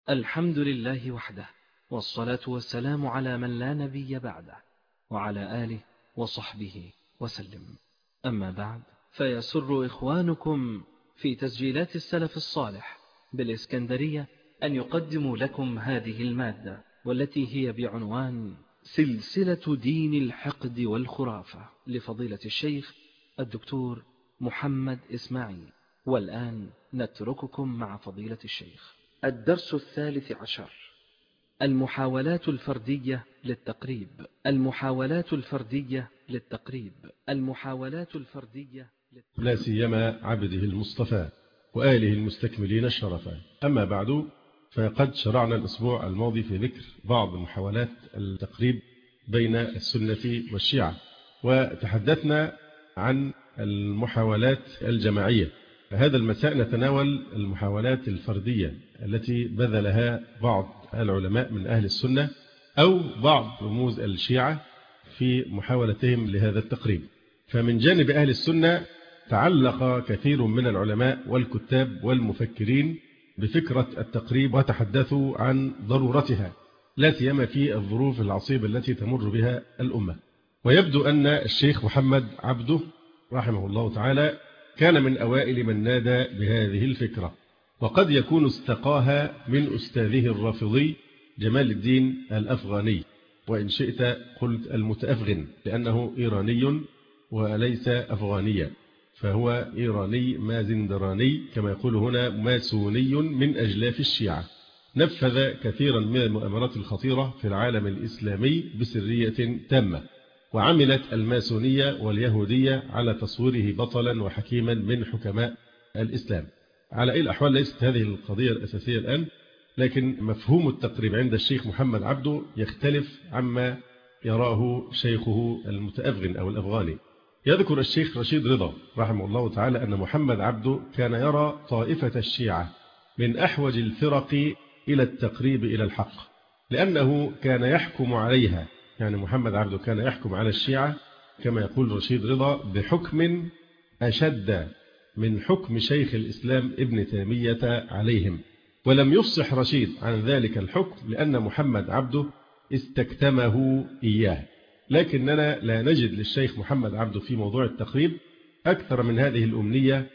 الحمد لله وحده، والصلاة والسلام على من لا نبي بعده، وعلى آله وصحبه وسلم. أما بعد، فيسر إخوانكم في تسجيلات السلف الصالح بالإسكندرية أن يقدموا لكم هذه المادة، والتي هي بعنوان سلسلة دين الحقد والخرافة لفضيلة الشيخ الدكتور محمد إسماعيل. والآن نترككم مع فضيلة الشيخ. الدرس 13: المحاولات الفردية للتقريب. المحاولات الفردية للتقريب. المحاولات الفردية لا سيما عبده المصطفى وآله المستكملين الشرفا. أما بعد، فقد شرعنا الأسبوع الماضي في ذكر بعض محاولات التقريب بين السنة والشيعة، وتحدثنا عن المحاولات الجماعية. هذا المساء نتناول المحاولات الفردية التي بذلها بعض العلماء من أهل السنة أو بعض رموز الشيعة في محاولتهم لهذا التقريب. فمن جانب أهل السنة تعلق كثير من العلماء والكتاب والمفكرين بفكرة التقريب وتحدثوا عن ضرورتها، لا سيما في الظروف العصيبة التي تمر بها الأمة. ويبدو أن الشيخ محمد عبده رحمه الله تعالى كان من أوائل من نادى بهذه الفكرة، وقد يكون استقاها من أستاذه الرافضي جمال الدين الأفغاني، وإن شئت قلت المتأفغن، لأنه إيراني وليس أفغانيا، فهو إيراني مازندراني كما يقول هنا، ماسوني من أجلاف الشيعة. نفذ كثيرا من المؤامرات الخطيرة في العالم الإسلامي بسرية تامة، وعملت الماسونية واليهودية على تصويره بطلا وحكيما من حكماء الإسلام. على أي الأحوال ليست هذه القضية الأساسية الآن، لكن مفهوم التقريب عند الشيخ محمد عبده يختلف عما يراه شيخه المتأفغن أو الأفغاني. يذكر الشيخ رشيد رضا رحمه الله تعالى أن محمد عبده كان يرى طائفة الشيعة من أحوج الفرق إلى التقريب إلى الحق، لأنه كان يحكم عليها. يعني محمد عبده كان يحكم على الشيعة كما يقول رشيد رضا بحكم أشد من حكم شيخ الإسلام ابن تيمية عليهم، ولم يفصح رشيد عن ذلك الحكم لأن محمد عبده استكتمه إياه. لكننا لا نجد للشيخ محمد عبده في موضوع التقريب أكثر من هذه الأمنية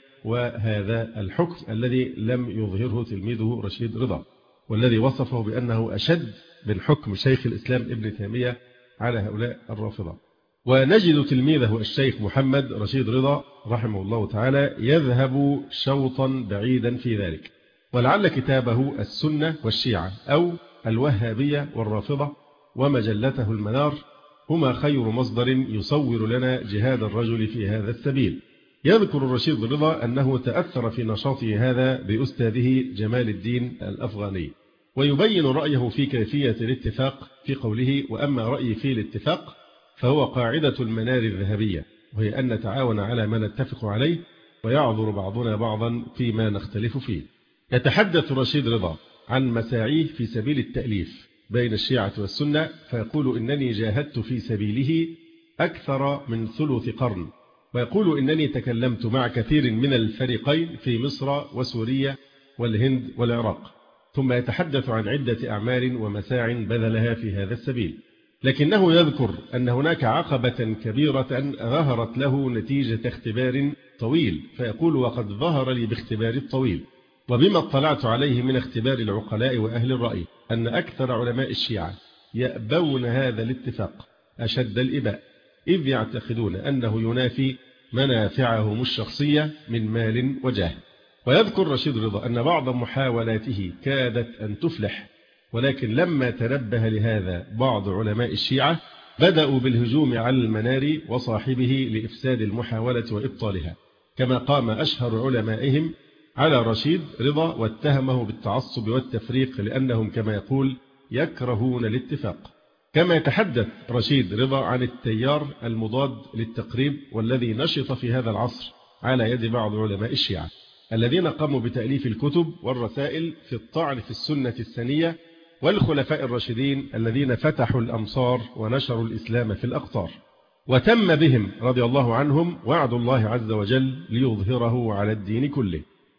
وهذا الحكم الذي لم يظهره تلميذه رشيد رضا، والذي وصفه بأنه أشد من حكم شيخ الإسلام ابن تيمية على هؤلاء الرافضة. ونجد تلميذه الشيخ محمد رشيد رضا رحمه الله تعالى يذهب شوطا بعيدا في ذلك، ولعل كتابه السنة والشيعة أو الوهابية والرافضة ومجلته المنار هما خير مصدر يصور لنا جهاد الرجل في هذا السبيل. يذكر الرشيد رضا أنه تأثر في نشاطه هذا بأستاذه جمال الدين الأفغاني، ويبين رأيه في كيفية الاتفاق في قوله: وأما رأيي في الاتفاق فهو قاعدة المنار الذهبية، وهي أن نتعاون على ما نتفق عليه ويعذر بعضنا بعضا فيما نختلف فيه. يتحدث رشيد رضا عن مساعيه في سبيل التأليف بين الشيعة والسنة، فيقول: إنني جاهدت في سبيله أكثر من ثلث قرن، ويقول: إنني تكلمت مع كثير من الفريقين في مصر وسوريا والهند والعراق. ثم يتحدث عن عدة أعمال ومساع بذلها في هذا السبيل، لكنه يذكر أن هناك عقبة كبيرة ظهرت له نتيجة اختبار طويل، فيقول: وقد ظهر لي باختبار الطويل وبما اطلعت عليه من اختبار العقلاء وأهل الرأي أن أكثر علماء الشيعة يأبون هذا الاتفاق أشد الإباء، إذ يعتقدون أنه ينافي منافعهم الشخصية من مال وجاه. ويذكر رشيد رضا أن بعض محاولاته كادت أن تفلح، ولكن لما تنبه لهذا بعض علماء الشيعة بدأوا بالهجوم على المنار وصاحبه لإفساد المحاولة وإبطالها، كما قام أشهر علمائهم على رشيد رضا واتهمه بالتعصب والتفريق، لأنهم كما يقول يكرهون الاتفاق. كما يتحدث رشيد رضا عن التيار المضاد للتقريب والذي نشط في هذا العصر على يد بعض علماء الشيعة الذين قاموا بتأليف الكتب والرسائل في الطعن في السنة السنية والخلفاء الراشدين الذين فتحوا الأمصار ونشروا الإسلام في الأقطار. وتم بهم رضي الله عنهم وعد الله عز وجل ليظهره على الدين كله.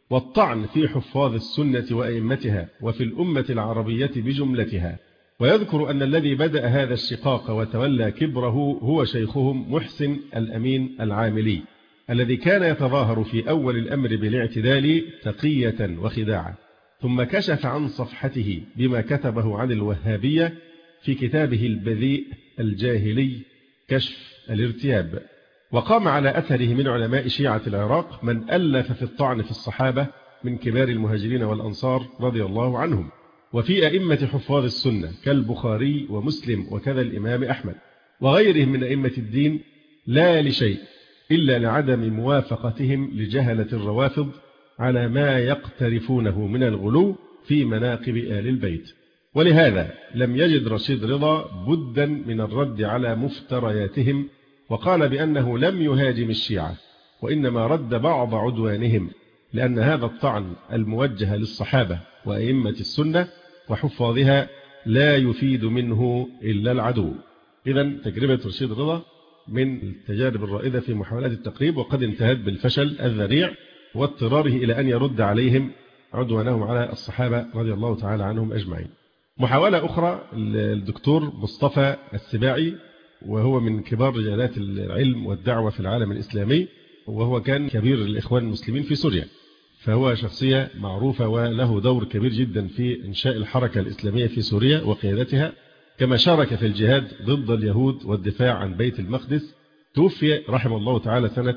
والطعن في حفاظ السنة وأئمتها وفي الأمة العربية بجملتها. ويذكر أن الذي بدأ هذا الشقاق وتولى كبره هو شيخهم محسن الأمين العاملي، الذي كان يتظاهر في أول الأمر بالاعتدال تقية وخداعا، ثم كشف عن صفحته بما كتبه عن الوهابية في كتابه البذيء الجاهلي كشف الارتياب. وقام على أثره من علماء شيعة العراق من ألف في الطعن في الصحابة من كبار المهاجرين والأنصار رضي الله عنهم، وفي أئمة حفاظ السنة كالبخاري ومسلم وكذا الإمام أحمد وغيرهم من أئمة الدين، لا لشيء إلا لعدم موافقتهم لجهلة الروافض على ما يقترفونه من الغلو في مناقب آل البيت. ولهذا لم يجد رشيد رضا بدا من الرد على مفترياتهم، وقال بأنه لم يهاجم الشيعة وإنما رد بعض عدوانهم، لأن هذا الطعن الموجه للصحابة وأئمة السنة وحفاظها لا يفيد منه إلا العدو. إذن تجربة رشيد رضا من التجارب الرائدة في محاولات التقريب، وقد انتهت بالفشل الذريع واضطراره إلى أن يرد عليهم عدوانهم على الصحابة رضي الله تعالى عنهم أجمعين. محاولة أخرى الدكتور مصطفى السباعي، وهو من كبار رجالات العلم والدعوة في العالم الإسلامي، وهو كان كبير الإخوان المسلمين في سوريا، فهو شخصية معروفة وله دور كبير جدا في إنشاء الحركة الإسلامية في سوريا وقيادتها، كما شارك في الجهاد ضد اليهود والدفاع عن بيت المقدس. توفي رحمه الله تعالى سنة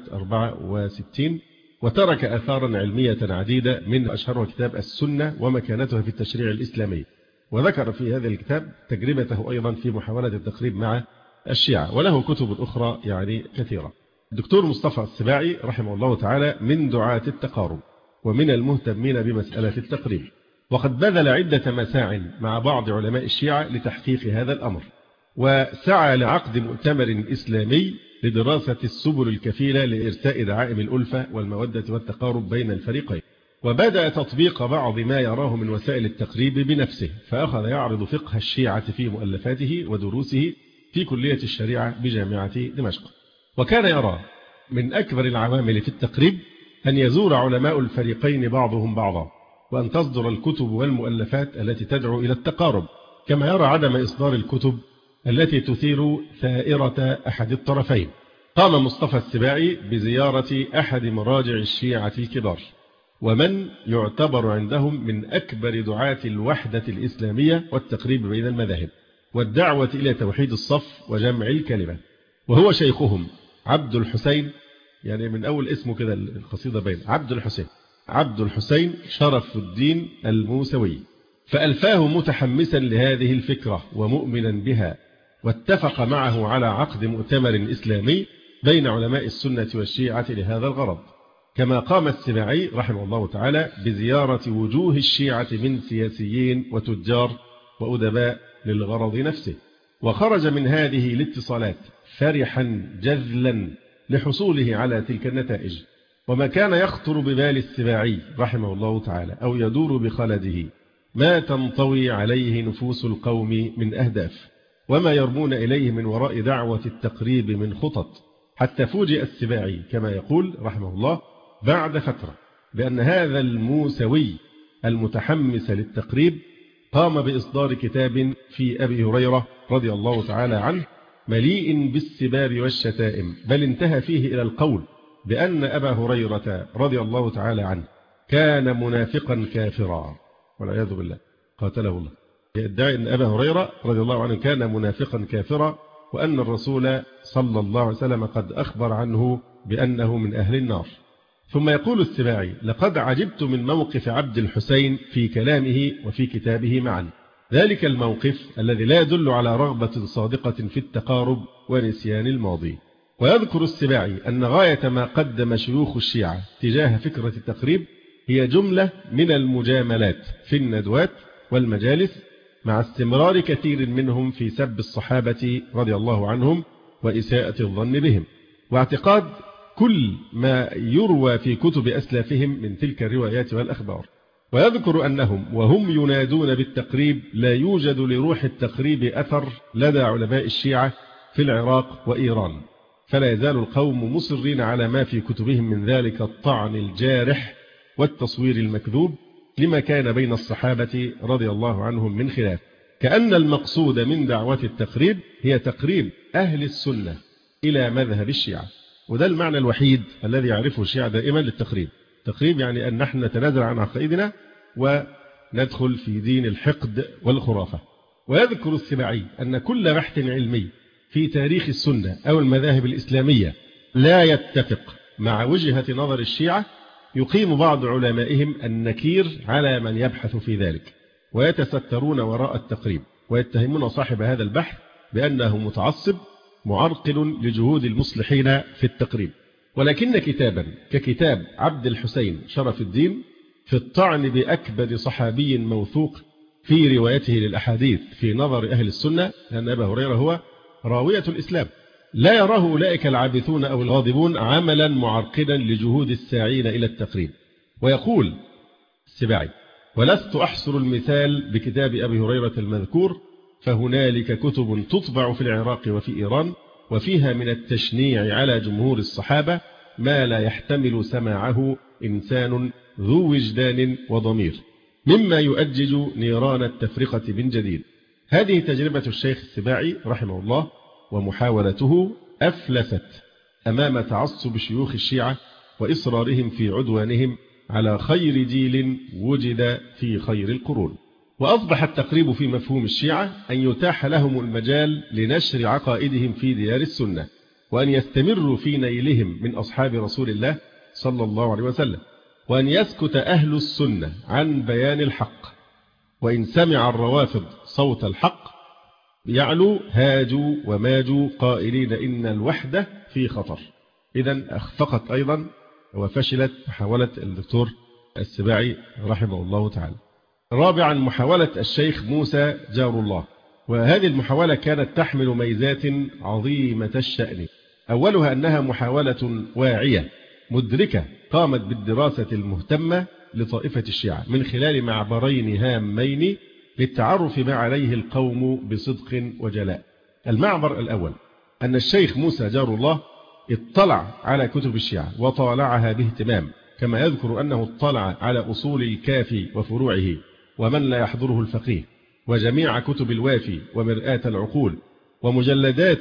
64، وترك آثارا علمية عديدة من أشهرها كتاب السنة ومكانتها في التشريع الإسلامي، وذكر في هذا الكتاب تجربته أيضا في محاولة التقريب مع الشيعة، وله كتب أخرى يعني كثيرة. الدكتور مصطفى السباعي رحمه الله تعالى من دعاة التقارب ومن المهتمين بمسألة التقريب، وقد بذل عدة مساع مع بعض علماء الشيعة لتحقيق هذا الأمر، وسعى لعقد مؤتمر إسلامي لدراسة السبل الكفيلة لإرساء دعائم الألفة والمودة والتقارب بين الفريقين، وبدأ تطبيق بعض ما يراه من وسائل التقريب بنفسه، فأخذ يعرض فقه الشيعة في مؤلفاته ودروسه في كلية الشريعة بجامعة دمشق. وكان يرى من أكبر العوامل في التقريب أن يزور علماء الفريقين بعضهم بعضا، وأن تصدر الكتب والمؤلفات التي تدعو إلى التقارب، كما يرى عدم إصدار الكتب التي تثير ثائرة أحد الطرفين. قام مصطفى السباعي بزيارة أحد مراجع الشيعة الكبار، ومن يعتبر عندهم من أكبر دعاة الوحدة الإسلامية والتقريب بين المذاهب والدعوة إلى توحيد الصف وجمع الكلمة، وهو شيخهم عبد الحسين، يعني من أول اسمه كده القصيدة بين عبد الحسين شرف الدين الموسوي، فألفاه متحمسا لهذه الفكرة ومؤمنا بها، واتفق معه على عقد مؤتمر إسلامي بين علماء السنة والشيعة لهذا الغرض. كما قام السباعي رحمه الله تعالى بزيارة وجوه الشيعة من سياسيين وتجار وأدباء للغرض نفسه، وخرج من هذه الاتصالات فرحا جذلا لحصوله على تلك النتائج. وما كان يخطر ببال السباعي رحمه الله تعالى أو يدور بخلده ما تنطوي عليه نفوس القوم من أهداف، وما يرمون إليه من وراء دعوة التقريب من خطط، حتى فوجئ السباعي كما يقول رحمه الله بعد فترة بأن هذا الموسوي المتحمس للتقريب قام بإصدار كتاب في أبي هريرة رضي الله تعالى عنه مليء بالسباب والشتائم، بل انتهى فيه إلى القول بأن أبا هريرة رضي الله تعالى عنه كان منافقا كافرا والعياذ بالله قاتله الله. يدعي أن أبا هريرة رضي الله عنه كان منافقا كافرا، وأن الرسول صلى الله عليه وسلم قد أخبر عنه بأنه من أهل النار. ثم يقول السباعي: لقد عجبت من موقف عبد الحسين في كلامه وفي كتابه معا، ذلك الموقف الذي لا يدل على رغبة صادقة في التقارب ونسيان الماضي. ويذكر السباعي أن غاية ما قدم شيوخ الشيعة تجاه فكرة التقريب هي جملة من المجاملات في الندوات والمجالس، مع استمرار كثير منهم في سب الصحابة رضي الله عنهم وإساءة الظن بهم، واعتقاد كل ما يروى في كتب أسلافهم من تلك الروايات والأخبار. ويذكر أنهم وهم ينادون بالتقريب لا يوجد لروح التقريب أثر لدى علماء الشيعة في العراق وإيران، فلا يزال القوم مصرين على ما في كتبهم من ذلك الطعن الجارح والتصوير المكذوب لما كان بين الصحابة رضي الله عنهم من خلاف، كأن المقصود من دعوة التقريب هي تقريب أهل السنة إلى مذهب الشيعة. وده المعنى الوحيد الذي يعرفه الشيعة دائما للتقريب. تقريب يعني أن نحن نتنازل عن عقائدنا وندخل في دين الحقد والخرافة. ويذكر السباعي أن كل بحث علمي في تاريخ السنة أو المذاهب الإسلامية لا يتفق مع وجهة نظر الشيعة يقيم بعض علمائهم النكير على من يبحث في ذلك، ويتسترون وراء التقريب، ويتهمون صاحب هذا البحث بأنه متعصب معرقل لجهود المصلحين في التقريب. ولكن كتابا ككتاب عبد الحسين شرف الدين في الطعن بأكبر صحابي موثوق في روايته للأحاديث في نظر أهل السنة، لأن أبا هريرة هو راوية الإسلام، لا يراه أولئك العابثون أو الغاضبون عملا معرقلا لجهود الساعين إلى التقريب. ويقول السباعي: ولست أحصر المثال بكتاب أبي هريرة المذكور، فهنالك كتب تطبع في العراق وفي إيران وفيها من التشنيع على جمهور الصحابة ما لا يحتمل سماعه إنسان ذو وجدان وضمير، مما يؤجج نيران التفرقة من جديد. هذه تجربة الشيخ السباعي رحمه الله، ومحاولته أفلست أمام تعصب شيوخ الشيعة وإصرارهم في عدوانهم على خير جيل وجد في خير القرون. وأصبح التقريب في مفهوم الشيعة أن يتاح لهم المجال لنشر عقائدهم في ديار السنة، وأن يستمروا في نيلهم من أصحاب رسول الله صلى الله عليه وسلم، وأن يسكت أهل السنة عن بيان الحق، وإن سمع الروافض صوت الحق يعلو هاجوا وماجوا قائلين إن الوحدة في خطر. إذن أخفقت أيضا وفشلت محاولة الدكتور السباعي رحمه الله تعالى. رابعا، محاولة الشيخ موسى جار الله، وهذه المحاولة كانت تحمل ميزات عظيمة الشأن. أولها أنها محاولة واعية مدركة قامت بالدراسة المهتمة لطائفة الشيعة من خلال معبرين هامين للتعرف ما عليه القوم بصدق وجلاء. المعبر الأول أن الشيخ موسى جار الله اطلع على كتب الشيعة وطالعها باهتمام، كما يذكر أنه اطلع على أصول الكافي وفروعه ومن لا يحضره الفقيه، وجميع كتب الوافي ومرآة العقول، ومجلدات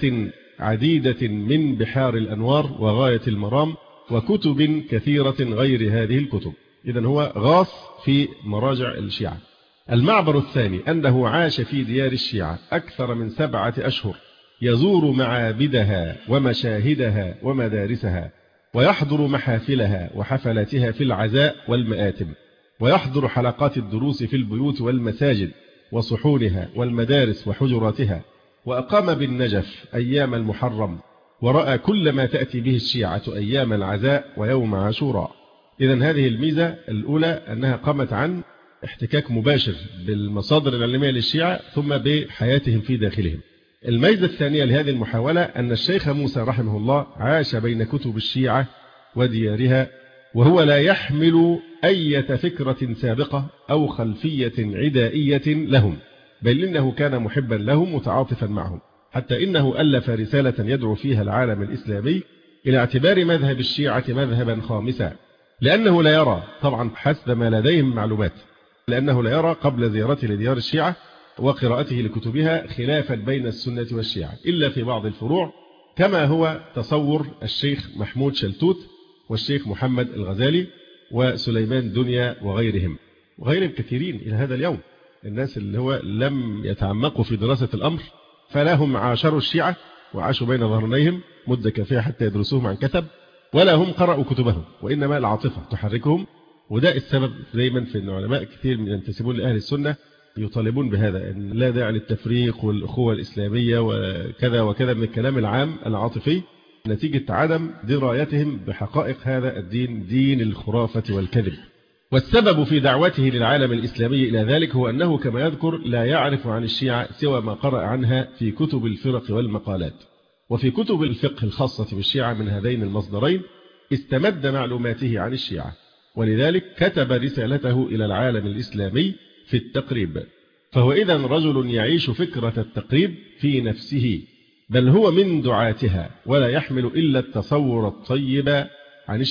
عديدة من بحار الأنوار وغاية المرام، وكتب كثيرة غير هذه الكتب. إذن هو غاص في مراجع الشيعة. المعبر الثاني أنه عاش في ديار الشيعة أكثر من 7 أشهر، يزور معابدها ومشاهدها ومدارسها، ويحضر محافلها وحفلاتها في العزاء والمآتم، ويحضر حلقات الدروس في البيوت والمساجد وصحونها والمدارس وحجراتها، وأقام بالنجف أيام المحرم، ورأى كل ما تأتي به الشيعة أيام العزاء ويوم عاشوراء. إذن هذه الميزة الأولى أنها قامت عن احتكاك مباشر بالمصادر العلمية للشيعة ثم بحياتهم في داخلهم. الميزة الثانية لهذه المحاولة أن الشيخ موسى رحمه الله عاش بين كتب الشيعة وديارها، وهو لا يحمل أي فكرة سابقة أو خلفية عدائية لهم، بل إنه كان محبا لهم متعاطفا معهم، حتى إنه ألف رسالة يدعو فيها العالم الإسلامي إلى اعتبار مذهب الشيعة مذهبا خامسا، لأنه لا يرى طبعا حسب ما لديهم معلومات، لأنه لا يرى قبل زيارته لديار الشيعة وقراءته لكتبها خلافا بين السنة والشيعة إلا في بعض الفروع، كما هو تصور الشيخ محمود شلتوت والشيخ محمد الغزالي وسليمان دنيا وغيرهم كثيرين إلى هذا اليوم. الناس اللي هو لم يتعمقوا في دراسة الأمر فلا هم عاشروا الشيعة وعاشوا بين ظهرنيهم مدة كافية حتى يدرسوهم عن كتب، ولا هم قرأوا كتبهم، وإنما العاطفة تحركهم. وده السبب دايما في أن علماء كثير من ينتسبون لأهل السنة يطالبون بهذا، أن لا داعي للتفريق والأخوة الإسلامية وكذا وكذا من الكلام العام العاطفي، نتيجة عدم درايتهم بحقائق هذا الدين، دين الخرافة والكذب. والسبب في دعوته للعالم الإسلامي إلى ذلك هو أنه كما يذكر لا يعرف عن الشيعة سوى ما قرأ عنها في كتب الفرق والمقالات، وفي كتب الفقه الخاصة بالشيعة من هذين المصدرين استمد معلوماته عن الشيعة، ولذلك كتب رسالته إلى العالم الإسلامي في التقريب. فهو إذن رجل يعيش فكرة التقريب في نفسه، بل هو من دعاتها، ولا يحمل إلا التصور الطيب عن الشيعة.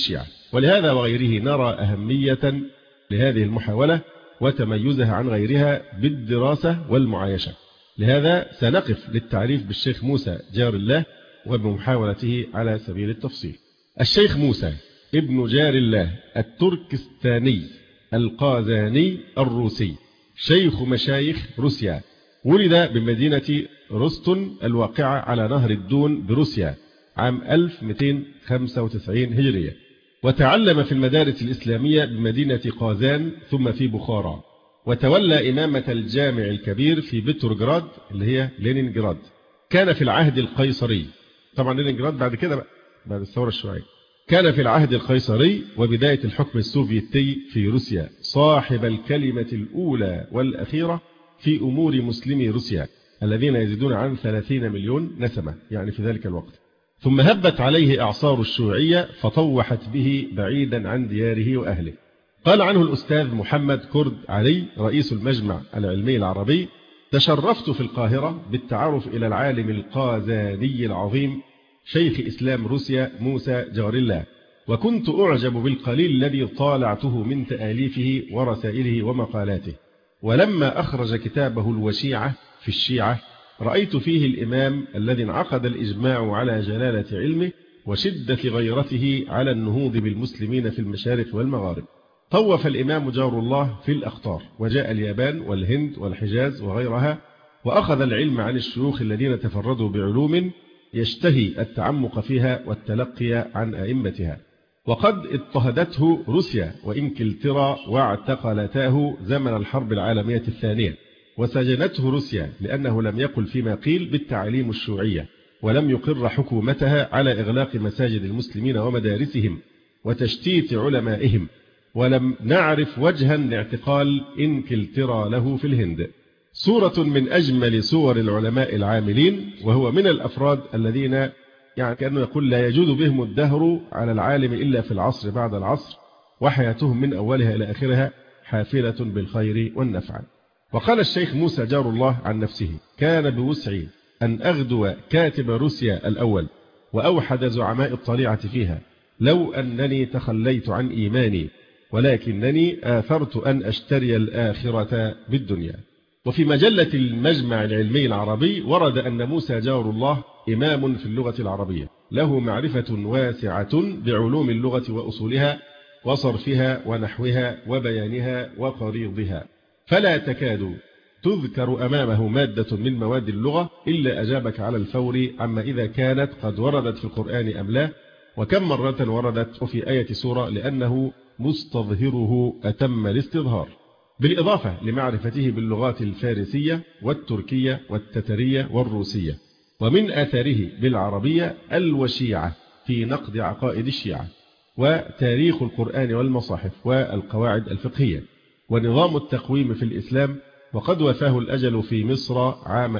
ولهذا وغيره نرى أهمية لهذه المحاولة وتميزها عن غيرها بالدراسة والمعايشة. لهذا سنقف للتعريف بالشيخ موسى جار الله وبمحاولته على سبيل التفصيل. الشيخ موسى ابن جار الله التركستاني القازاني الروسي، شيخ مشايخ روسيا، ولد بمدينة روستون الواقعة على نهر الدون بروسيا عام 1295 هجرية، وتعلم في المدارس الإسلامية بمدينة قازان ثم في بخارى، وتولى إمامة الجامع الكبير في بتروجراد اللي هي لينينجراد. كان في العهد القيصري، طبعا لينينجراد بعد كده بقى بعد الثورة الشيوعية، كان في العهد القيصري وبداية الحكم السوفيتي في روسيا صاحب الكلمة الأولى والأخيرة في أمور مسلمي روسيا الذين يزيدون عن 30 مليون نسمة يعني في ذلك الوقت. ثم هبت عليه إعصار الشيوعية فطوحت به بعيدا عن دياره وأهله. قال عنه الأستاذ محمد كرد علي رئيس المجمع العلمي العربي: تشرفت في القاهرة بالتعرف إلى العالم القازاني العظيم شيخ إسلام روسيا موسى جار الله، وكنت أعجب بالقليل الذي طالعته من تآليفه ورسائله ومقالاته. ولما أخرج كتابه الوشيعة في الشيعة رأيت فيه الإمام الذي انعقد الإجماع على جلالة علمه وشدة غيرته على النهوض بالمسلمين في المشارق والمغارب. طوف الإمام جار الله في الأخطار وجاء اليابان والهند والحجاز وغيرها، وأخذ العلم عن الشيوخ الذين تفردوا بعلوم يشتهي التعمق فيها والتلقي عن أئمتها. وقد اضطهدته روسيا وإنكلترا واعتقلتاه زمن الحرب العالمية الثانية، وسجنته روسيا لأنه لم يقل فيما قيل بالتعليم الشيوعية، ولم يقر حكومتها على إغلاق مساجد المسلمين ومدارسهم وتشتيت علمائهم، ولم نعرف وجها لاعتقال إنكلترا له في الهند. صورة من أجمل صور العلماء العاملين، وهو من الأفراد الذين يعني كأنه يقول لا يجود بهم الدهر على العالم إلا في العصر بعد العصر، وحياتهم من أولها إلى آخرها حافلة بالخير والنفع. وقال الشيخ موسى جار الله عن نفسه: كان بوسعي أن أغدو كاتب روسيا الأول وأوحد زعماء الطليعة فيها، لو أنني تخليت عن إيماني، ولكنني آثرت أن أشتري الآخرة بالدنيا. وفي مجلة المجمع العلمي العربي ورد أن موسى جار الله إمام في اللغة العربية، له معرفة واسعة بعلوم اللغة وأصولها وصرفها ونحوها وبيانها وقريضها، فلا تكاد تذكر أمامه مادة من مواد اللغة إلا أجابك على الفور عما إذا كانت قد وردت في القرآن أم لا، وكم مرة وردت وفي آية سورة، لأنه مستظهره أتم الاستظهار. بالإضافة لمعرفته باللغات الفارسية والتركية والتترية والروسية. ومن آثاره بالعربية الوشيعة في نقد عقائد الشيعة، وتاريخ القرآن والمصاحف والقواعد الفقهية، ونظام التقويم في الإسلام، وقد وفاه الأجل في مصر عام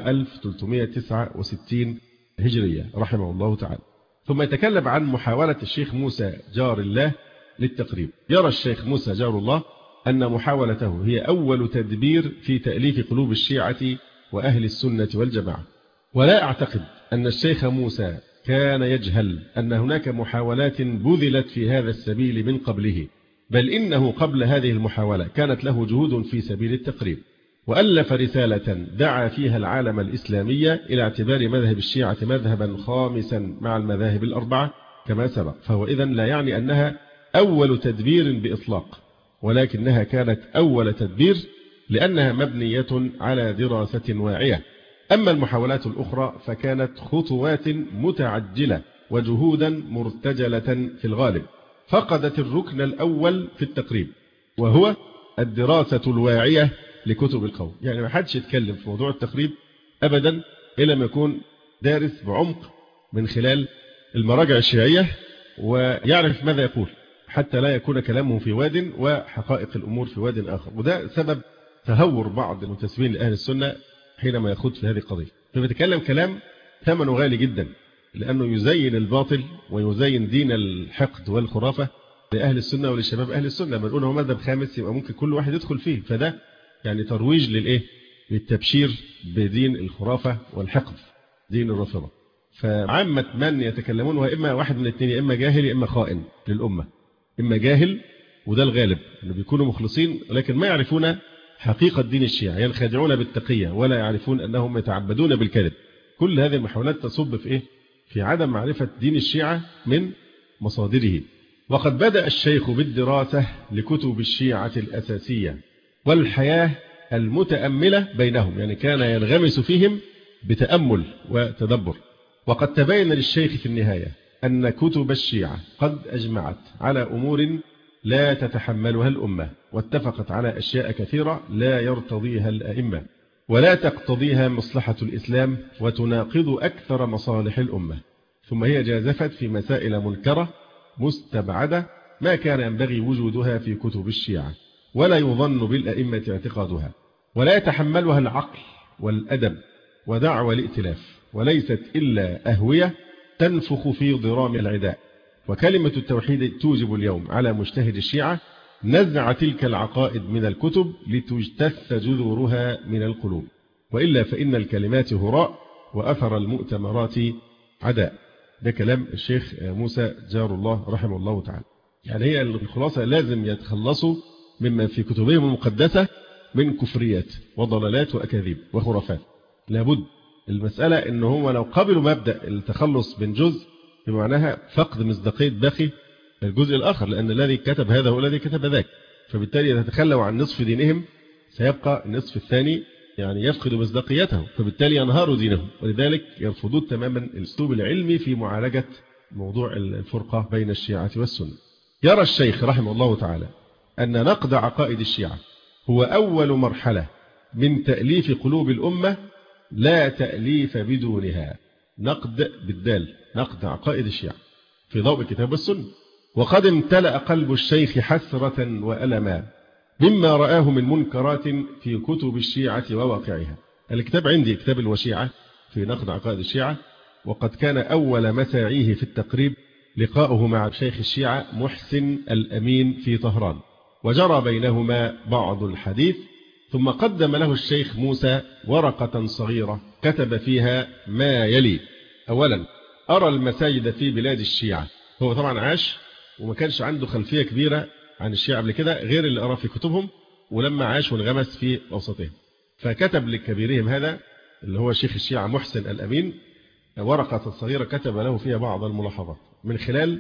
1369 هجرية رحمه الله تعالى. ثم يتكلم عن محاولة الشيخ موسى جار الله للتقريب. يرى الشيخ موسى جار الله أن محاولته هي أول تدبير في تأليف قلوب الشيعة وأهل السنة والجماعة، ولا أعتقد أن الشيخ موسى كان يجهل أن هناك محاولات بذلت في هذا السبيل من قبله، بل إنه قبل هذه المحاولة كانت له جهود في سبيل التقريب، وألف رسالة دعا فيها العالم الإسلامي إلى اعتبار مذهب الشيعة مذهبا خامسا مع المذاهب الأربعة كما سبق. فهو إذن لا يعني أنها أول تدبير بإطلاق، ولكنها كانت أول تدبير لأنها مبنية على دراسة واعية. أما المحاولات الأخرى فكانت خطوات متعجلة وجهودا مرتجلة في الغالب، فقدت الركن الأول في التقريب، وهو الدراسة الواعية لكتب القوم. يعني ما حدش يتكلم في موضوع التقريب أبدا إلا ما يكون دارس بعمق من خلال المراجع الشيعية ويعرف ماذا يقول، حتى لا يكون كلامه في واد وحقائق الأمور في واد آخر. وده سبب تهور بعض المنتسبين لأهل السنة حينما يخوض في هذه القضية، فبيتكلم كلام ثمنه غالي جدا، لأنه يزين الباطل ويزين دين الحقد والخرافة لأهل السنة ولشباب أهل السنة. لما نقول هو مذهب خامس يبقى ممكن كل واحد يدخل فيه، فده يعني ترويج للإيه؟ للتبشير بدين الخرافة والحقد، دين الرافضة. فعامة من يتكلمون هو إما واحد من الاثنين، إما جاهل إما خائن للأمة، إما جاهل، وده الغالب اللي بيكونوا مخلصين لكن ما يعرفون حقيقة دين الشيعة، ينخدعون بالتقية ولا يعرفون أنهم يتعبدون بالكذب. كل هذه المحاولات تصب في إيه؟ في عدم معرفة دين الشيعة من مصادره. وقد بدأ الشيخ بالدراسة لكتب الشيعة الأساسية والحياة المتأملة بينهم، يعني كان ينغمس فيهم بتأمل وتدبر. وقد تبين للشيخ في النهاية أن كتب الشيعة قد أجمعت على أمور لا تتحملها الأمة، واتفقت على أشياء كثيرة لا يرتضيها الأئمة ولا تقتضيها مصلحة الإسلام وتناقض أكثر مصالح الأمة. ثم هي جازفت في مسائل منكرة مستبعدة ما كان ينبغي وجودها في كتب الشيعة، ولا يظن بالأئمة اعتقادها، ولا يتحملها العقل والأدب ودعوى الائتلاف، وليست إلا أهوية تنفخ في ضرام العداء. وكلمة التوحيد توجب اليوم على مجتهد الشيعة نزع تلك العقائد من الكتب لتجتث جذورها من القلوب، وإلا فإن الكلمات هراء وأثر المؤتمرات عداء. ده كلام الشيخ موسى جار الله رحمه الله تعالى. يعني هي الخلاصة لازم يتخلصوا مما في كتبهم المقدسة من كفريات وضلالات وأكاذيب وخرافات. لابد المسألة إنه هو لو قبلوا مبدأ التخلص من جزء بمعناها فقد مصداقية باقي الجزء الآخر، لأن الذي كتب هذا هو الذي كتب ذاك، فبالتالي إذا تخلوا عن نصف دينهم سيبقى النصف الثاني يعني يفقد مصداقيته، فبالتالي ينهار دينهم. ولذلك يرفضون تماما الأسلوب العلمي في معالجة موضوع الفرقة بين الشيعة والسنة. يرى الشيخ رحمه الله تعالى أن نقد عقائد الشيعة هو أول مرحلة من تأليف قلوب الأمة، لا تأليف بدونها. نقد بالدال، نقد عقائد الشيعة في ضوء الكتاب والسنة. وقد امتلأ قلب الشيخ حسرة وألما مما رآه من منكرات في كتب الشيعة وواقعها. الكتاب عندي كتاب الوشيعة في نقد عقائد الشيعة، وقد كان أول مساعيه في التقريب لقاؤه مع شيخ الشيعة محسن الأمين في طهران، وجرى بينهما بعض الحديث. ثم قدم له الشيخ موسى ورقة صغيرة كتب فيها ما يلي: أولا، أرى المساجد في بلاد الشيعة. هو طبعا عاش وما كانش عنده خلفية كبيرة عن الشيعة قبل كده غير اللي أراه في كتبهم، ولما عاش وانغمس في أوسطهم فكتب لكبيرهم هذا اللي هو شيخ الشيعة محسن الأمين ورقة صغيرة كتب له فيها بعض الملاحظات من خلال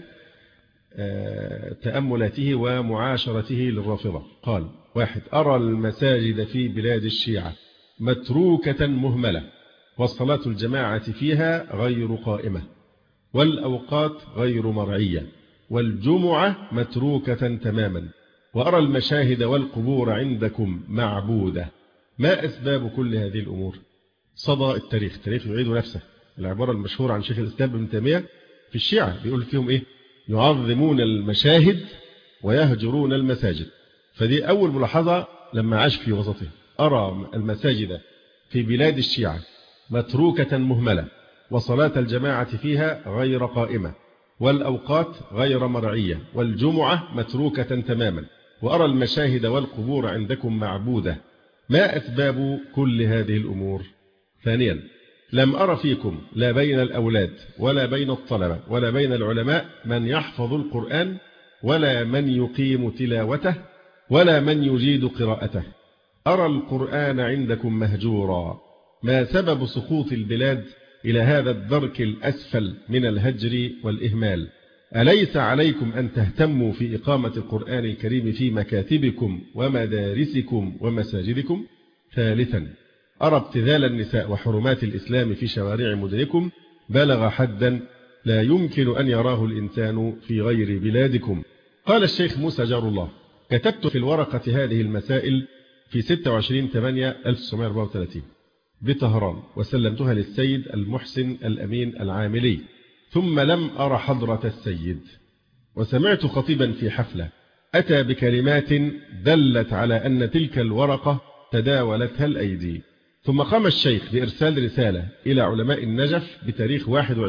تأملاته ومعاشرته للرافضة. قال: 1. أرى المساجد في بلاد الشيعة متروكة مهملة، والصلاة الجماعة فيها غير قائمة، والأوقات غير مرعية، والجمعة متروكة تماما، وأرى المشاهد والقبور عندكم معبودة. ما أسباب كل هذه الأمور؟ صدى التاريخ يعيد نفسه. العبارة المشهورة عن شيخ الإسلام ابن تيمية في الشيعة بيقول فيهم إيه؟ يعظمون المشاهد ويهجرون المساجد. فدي أول ملاحظة لما عاش في وسطه. أرى المساجد في بلاد الشيعة متروكة مهملة، وصلاة الجماعة فيها غير قائمة، والأوقات غير مرعية، والجمعة متروكة تماما، وأرى المشاهد والقبور عندكم معبودة. ما أسباب كل هذه الأمور؟ 2. لم أرى فيكم لا بين الأولاد ولا بين الطلبة ولا بين العلماء من يحفظ القرآن، ولا من يقيم تلاوته، ولا من يجيد قراءته. أرى القرآن عندكم مهجورا. ما سبب سقوط البلاد إلى هذا الدرك الأسفل من الهجر والإهمال؟ أليس عليكم أن تهتموا في إقامة القرآن الكريم في مكاتبكم ومدارسكم ومساجدكم؟ 3. أرى ابتذال النساء وحرمات الإسلام في شوارع مدنكم بلغ حدا لا يمكن أن يراه الإنسان في غير بلادكم. قال الشيخ موسى جار الله: كتبت في الورقة هذه المسائل في 26/8/1934 بطهران، وسلمتها للسيد المحسن الأمين العاملي، ثم لم أرى حضرة السيد. وسمعت خطيبا في حفلة أتى بكلمات دلت على أن تلك الورقة تداولتها الأيدي. ثم قام الشيخ بإرسال رسالة إلى علماء النجف بتاريخ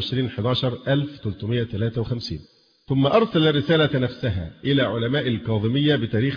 21/11/1353، ثم أرسل رسالة نفسها إلى علماء الكاظمية بتاريخ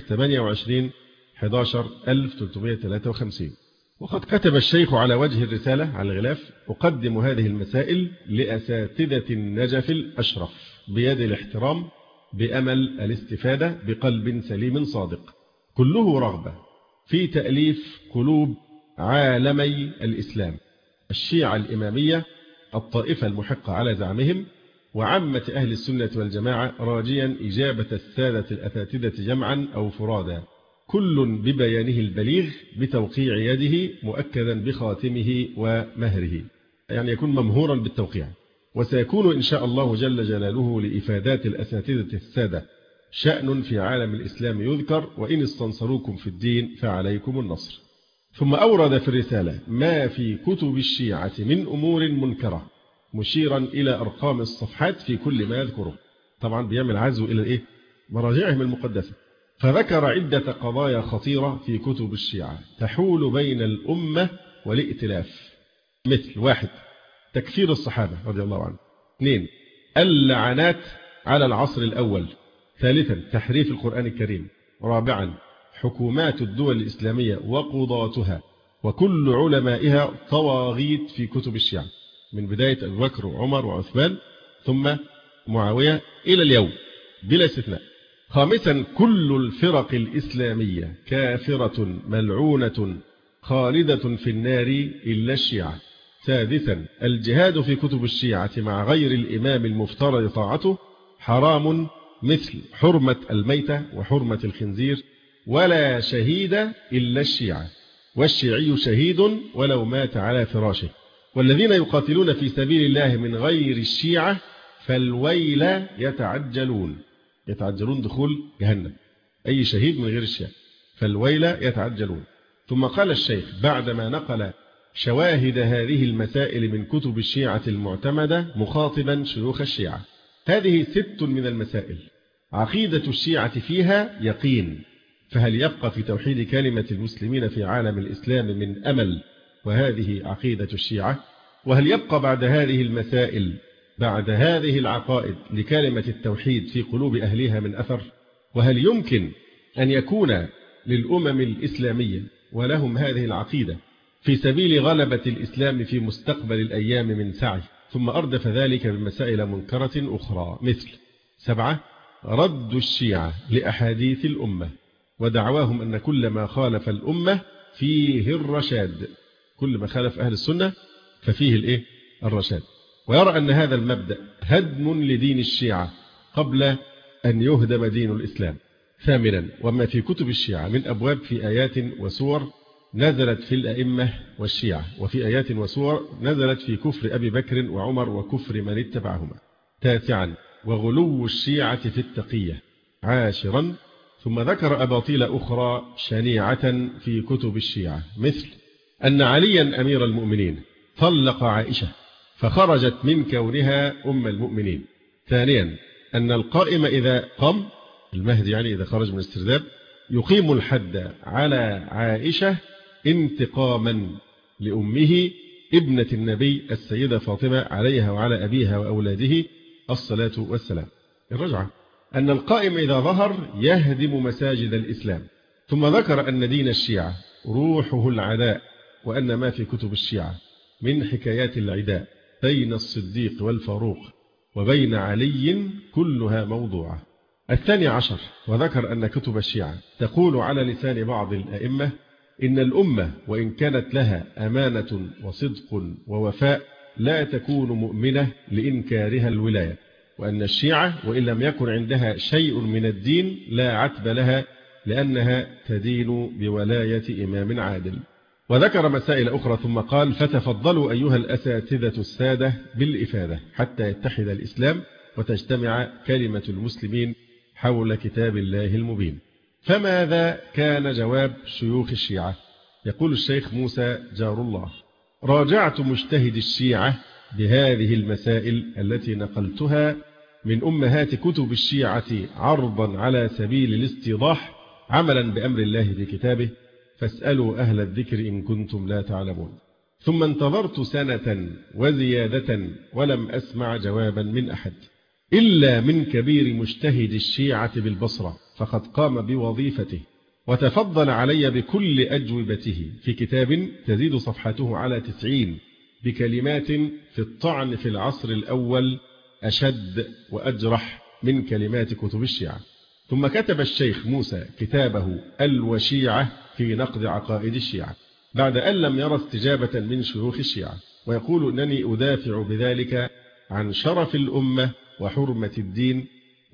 28/11/1353. وقد كتب الشيخ على وجه الرسالة على الغلاف: أقدم هذه المسائل لأساتذة النجف الأشرف بيد الاحترام بأمل الاستفادة بقلب سليم صادق، كله رغبة في تأليف قلوب عالمي الإسلام، الشيعة الإمامية الطائفة المحقة على زعمهم، وعامة أهل السنة والجماعة، راجيا إجابة السادة الأساتذة جمعا أو فرادا، كل ببيانه البليغ بتوقيع يده مؤكدا بخاتمه ومهره، يعني يكون ممهورا بالتوقيع. وسيكون إن شاء الله جل جلاله لإفادات الأساتذة السادة شأن في عالم الإسلام يذكر، وإن استنصروكم في الدين فعليكم النصر. ثم أورد في الرسالة ما في كتب الشيعة من أمور منكرة، مشيرا إلى أرقام الصفحات في كل ما يذكره. طبعا بيعمل عزو إلى مراجعهم المقدسة. فذكر عدة قضايا خطيرة في كتب الشيعة تحول بين الأمة والائتلاف، مثل: 1. تكفير الصحابة رضي الله عنهم. 2. اللعنات على العصر الأول. 3. تحريف القرآن الكريم. 4. حكومات الدول الإسلامية وقضاتها وكل علمائها طواغيت في كتب الشيعة، من بداية أبي بكر وعمر وعثمان ثم معاوية إلى اليوم بلا استثناء. 5. كل الفرق الإسلامية كافرة ملعونة خالدة في النار إلا الشيعة. 6. الجهاد في كتب الشيعة مع غير الإمام المفترض طاعته حرام، مثل حرمة الميتة وحرمة الخنزير، ولا شهيد إلا الشيعة، والشيعي شهيد ولو مات على فراشه، والذين يقاتلون في سبيل الله من غير الشيعة فالويل يتعجلون دخول جهنم، أي شهيد من غير الشيعة فالويل يتعجلون. ثم قال الشيخ بعدما نقل شواهد هذه المسائل من كتب الشيعة المعتمدة مخاطبا شيوخ الشيعة: هذه 6 من المسائل عقيدة الشيعة فيها يقين، فهل يبقى في توحيد كلمة المسلمين في عالم الإسلام من أمل؟ وهذه عقيدة الشيعة. وهل يبقى بعد هذه المسائل، بعد هذه العقائد، لكلمة التوحيد في قلوب أهلها من أثر؟ وهل يمكن أن يكون للأمم الإسلامية ولهم هذه العقيدة في سبيل غلبة الإسلام في مستقبل الأيام من سعي؟ ثم أردف ذلك بمسائل منكرة أخرى، مثل: 7. رد الشيعة لأحاديث الأمة ودعواهم أن كل ما خالف الأمة فيه الرشاد، كل ما خالف أهل السنة ففيه الرشاد، ويرى أن هذا المبدأ هدم لدين الشيعة قبل أن يهدم دين الإسلام. 8. وما في كتب الشيعة من أبواب في آيات وسور نزلت في الأئمة والشيعة، وفي آيات وسور نزلت في كفر أبي بكر وعمر وكفر من اتبعهما. 9. وغلو الشيعة في التقية. 10. ثم ذكر أباطيل أخرى شنيعة في كتب الشيعة، مثل أن عليا أمير المؤمنين طلق عائشة فخرجت من كونها أم المؤمنين. 2. أن القائم إذا قام، المهدي يعني إذا خرج من الاسترداد، يقيم الحد على عائشة انتقاما لأمه ابنة النبي السيدة فاطمة عليها وعلى أبيها وأولاده الصلاة والسلام. الرجعة أن القائم إذا ظهر يهدم مساجد الإسلام. ثم ذكر أن دين الشيعة روحه العداء، وأن ما في كتب الشيعة من حكايات العداء بين الصديق والفاروق وبين علي كلها موضوعة. 12. وذكر أن كتب الشيعة تقول على لسان بعض الأئمة إن الأمة وإن كانت لها أمانة وصدق ووفاء لا تكون مؤمنة لإنكارها الولاية، وأن الشيعة وإن لم يكن عندها شيء من الدين لا عتب لها لأنها تدين بولاية إمام عادل. وذكر مسائل أخرى ثم قال: فتفضلوا أيها الأساتذة السادة بالإفادة حتى يتحد الإسلام وتجتمع كلمة المسلمين حول كتاب الله المبين. فماذا كان جواب شيوخ الشيعة؟ يقول الشيخ موسى جار الله: راجعت مجتهد الشيعة بهذه المسائل التي نقلتها من أمهات كتب الشيعة عرضا على سبيل الاستيضاح عملا بأمر الله في كتابه، فاسألوا أهل الذكر إن كنتم لا تعلمون. ثم انتظرت سنة وزيادة ولم أسمع جوابا من أحد إلا من كبير مجتهد الشيعة بالبصرة، فقد قام بوظيفته وتفضل علي بكل أجوبته في كتاب تزيد صفحته على 90 بكلمات في الطعن في العصر الأول أشد وأجرح من كلمات كتب الشيعة. ثم كتب الشيخ موسى كتابه الوشيعة في نقد عقائد الشيعة بعد أن لم يرى استجابة من شيوخ الشيعة، ويقول أنني أدافع بذلك عن شرف الأمة وحرمة الدين،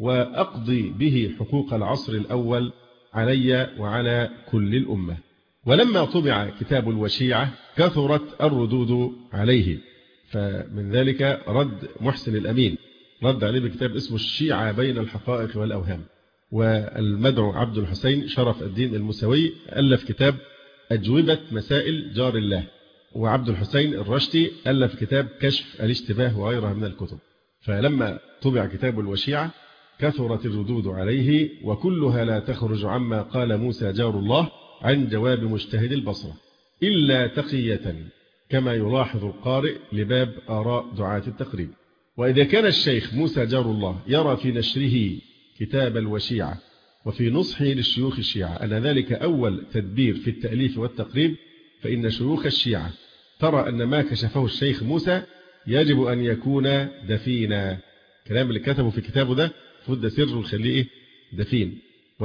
وأقضي به حقوق العصر الأول علي وعلى كل الأمة. ولما طبع كتاب الوشيعة كثرت الردود عليه، فمن ذلك رد محسن الأمين، رد عليه بكتاب اسمه الشيعة بين الحقائق والأوهام. والمدعو عبد الحسين شرف الدين الموسوي ألف كتاب أجوبة مسائل جار الله، وعبد الحسين الرشتي ألف كتاب كشف الاشتباه وغيرها من الكتب. فلما طبع كتاب الوشيعة كثرت الردود عليه، وكلها لا تخرج عما قال موسى جار الله عن جواب مجتهد البصرة إلا تقية، كما يلاحظ القارئ لباب آراء دعاة التقريب. وإذا كان الشيخ موسى جار الله يرى في نشره كتاب الوشيعة وفي نصحه للشيوخ الشيعة أن ذلك أول تدبير في التأليف والتقريب، فإن شيوخ الشيعة ترى أن ما كشفه الشيخ موسى يجب أن يكون دفينا. كلام اللي كتبه في كتابه ده فد سر الخليئة دفين،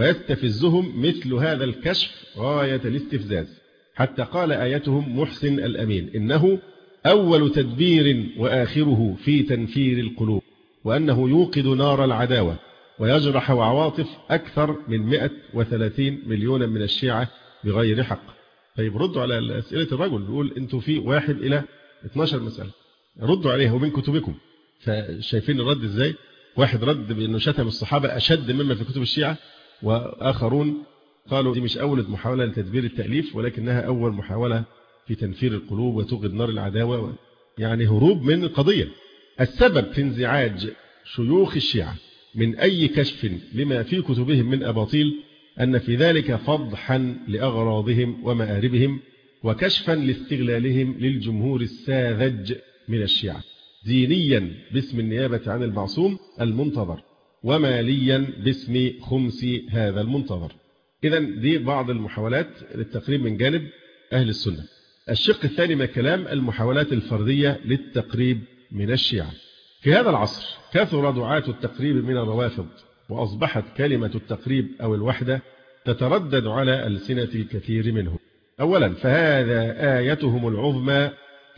ويستفزهم مثل هذا الكشف غاية الاستفزاز، حتى قال آيتهم محسن الأمين إنه أول تدبير وآخره في تنفير القلوب، وأنه يوقد نار العداوة ويجرح عواطف أكثر من 130 مليون من الشيعة بغير حق. طيب ردوا على أسئلة الرجل، بيقول أنتوا في 1 إلى 12 مسألة ردوا عليها ومن كتبكم. فشايفين الرد إزاي؟ واحد رد بأنه شتم الصحابة أشد مما في كتب الشيعة، وآخرون قالوا دي مش أول محاولة لتدبير التأليف ولكنها أول محاولة في تنفير القلوب وتوقد نار العداوة، يعني هروب من القضية. السبب في انزعاج شيوخ الشيعة من أي كشف لما في كتبهم من أباطيل أن في ذلك فضحا لأغراضهم ومآربهم، وكشفا لاستغلالهم للجمهور الساذج من الشيعة دينيا باسم النيابة عن المعصوم المنتظر، وماليا باسم خمس هذا المنتظر. إذن دي بعض المحاولات للتقريب من جانب أهل السنة. الشق الثاني من الكلام المحاولات الفردية للتقريب من الشيعة. في هذا العصر كثر دعاة التقريب من الروافض، وأصبحت كلمة التقريب أو الوحدة تتردد على ألسنة الكثير منهم. أولا فهذا آيتهم العظمى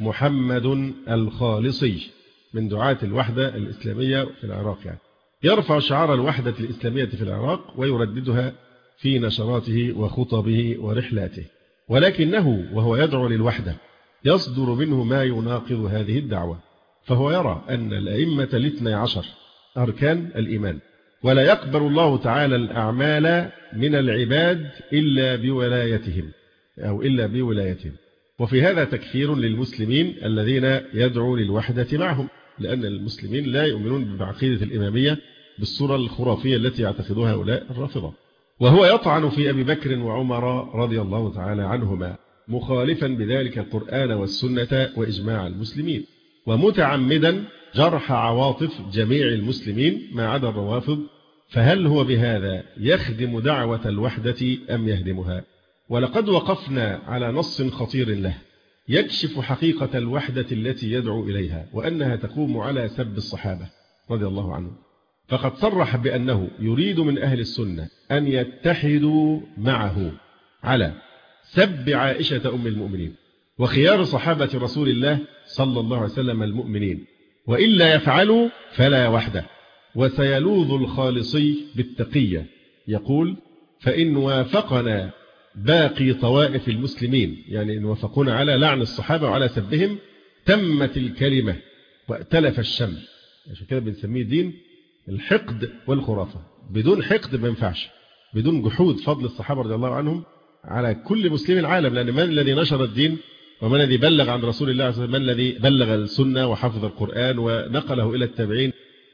محمد الخالصي من دعاة الوحدة الإسلامية في العراق، يعني يرفع شعار الوحدة الإسلامية في العراق ويرددها في نشراته وخطبه ورحلاته، ولكنه وهو يدعو للوحدة يصدر منه ما يناقض هذه الدعوة، فهو يرى أن الأئمة 12 أركان الإيمان، ولا يقبل الله تعالى الأعمال من العباد إلا بولايتهم أو إلا بولايتهم. وفي هذا تكفير للمسلمين الذين يدعو للوحدة معهم، لأن المسلمين لا يؤمنون بعقيدة الإمامية بالصورة الخرافية التي يعتقدها هؤلاء الرافضة. وهو يطعن في أبي بكر وعمر رضي الله تعالى عنهما، مخالفا بذلك القرآن والسنة وإجماع المسلمين، ومتعمدا جرح عواطف جميع المسلمين ما عدا الروافض. فهل هو بهذا يخدم دعوة الوحدة أم يهدمها؟ ولقد وقفنا على نص خطير له يكشف حقيقة الوحدة التي يدعو إليها، وأنها تقوم على سب الصحابة رضي الله عنهم. فقد صرح بأنه يريد من أهل السنة أن يتحدوا معه على سب عائشة أم المؤمنين وخيار صحابة رسول الله صلى الله عليه وسلم المؤمنين، وإلا يفعلوا فلا وحدة. وسيلوذ الخالصي بالتقية يقول فإن وافقنا باقي طوائف المسلمين، يعني إن وافقونا على لعن الصحابة وعلى سبهم، تمت الكلمة وائتلف الشمل. عشان كده بنسميه دين الحقد والخرافة. بدون حقد ما ينفعش، بدون جحود فضل الصحابة رضي الله عنهم على كل مسلم العالم، لأن من الذي نشر الدين ومن الذي بلغ عن رسول الله صلى الله عليه وسلم، من الذي بلغ السنة وحفظ القرآن ونقله إلى التابعين،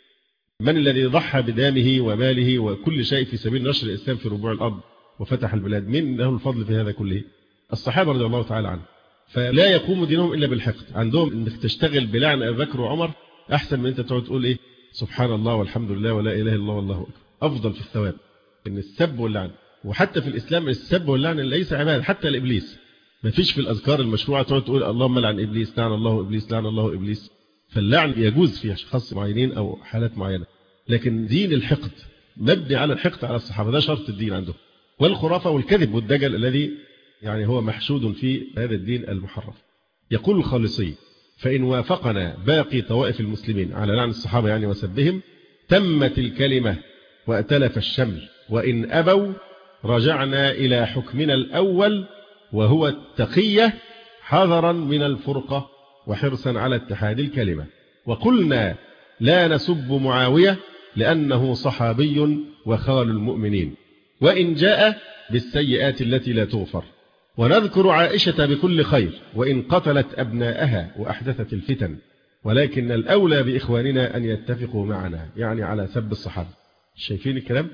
من الذي ضحى بدمه وماله وكل شيء في سبيل نشر الإسلام في ربوع الأرض وفتح البلاد، من له الفضل في هذا كله؟ الصحابة رضي الله تعالى عنهم. فلا يقوم دينهم إلا بالحقد. عندهم إنك تشتغل بلعن أبي بكر وعمر أحسن من أنت تقعد تقول إيه سبحان الله والحمد لله ولا إله إلا الله والله أكبر، أفضل في الثواب. إن السب واللعن، وحتى في الإسلام السب واللعن ليس عبادة، حتى الإبليس ما فيش في الأذكار المشروعة تقعد تقول اللهم لعن إبليس، لعن الله إبليس، لعن الله إبليس. فاللعن يجوز في أشخاص معينين أو حالات معينة، لكن دين الحقد مبني على الحقد على الصحابة، ده شرط الدين عندهم، والخرافة والكذب والدجل الذي يعني هو محشود في هذا الدين المحرف. يقول الخالصي: فإن وافقنا باقي طوائف المسلمين على لعن الصحابة يعني وسبهم تمت الكلمة وأتلف الشمل، وإن أبوا رجعنا إلى حكمنا الأول وهو التقية حذرا من الفرقة وحرصا على اتحاد الكلمة، وقلنا لا نسب معاوية لأنه صحابي وخال المؤمنين وإن جاء بالسيئات التي لا تغفر، ونذكر عائشة بكل خير وإن قتلت أبناءها وأحدثت الفتن، ولكن الأولى بإخواننا أن يتفقوا معنا، يعني على سب الصحابة. شايفين الكلام؟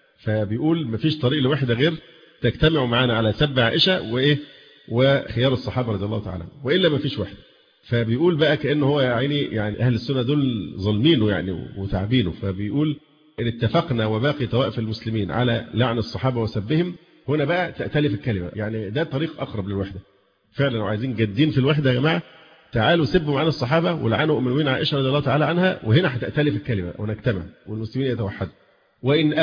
فبيقول مفيش طريق لوحدة غير تجتمعوا معنا على سب عائشة وخيار الصحابة رضي الله تعالى، وإلا مفيش وحدة. فبيقول بقى كأنه هو يعني أهل السنة دول ظلمينه يعني وتعبينه، فبيقول إن اتفقنا وباقي طوائف المسلمين على لعن الصحابة وسبهم، هنا بقى تأتلف الكلمة، يعني ده طريق أقرب للوحدة. فعلا لو عايزين جادين في الوحدة يا جماعة تعالوا سبوا معنا الصحابة ولعنوا أم المؤمنين عائشة رضي الله تعالى عنها، وهنا هتأتلف الكلمة ونجتمع والمسلمين يتوحدوا. وإن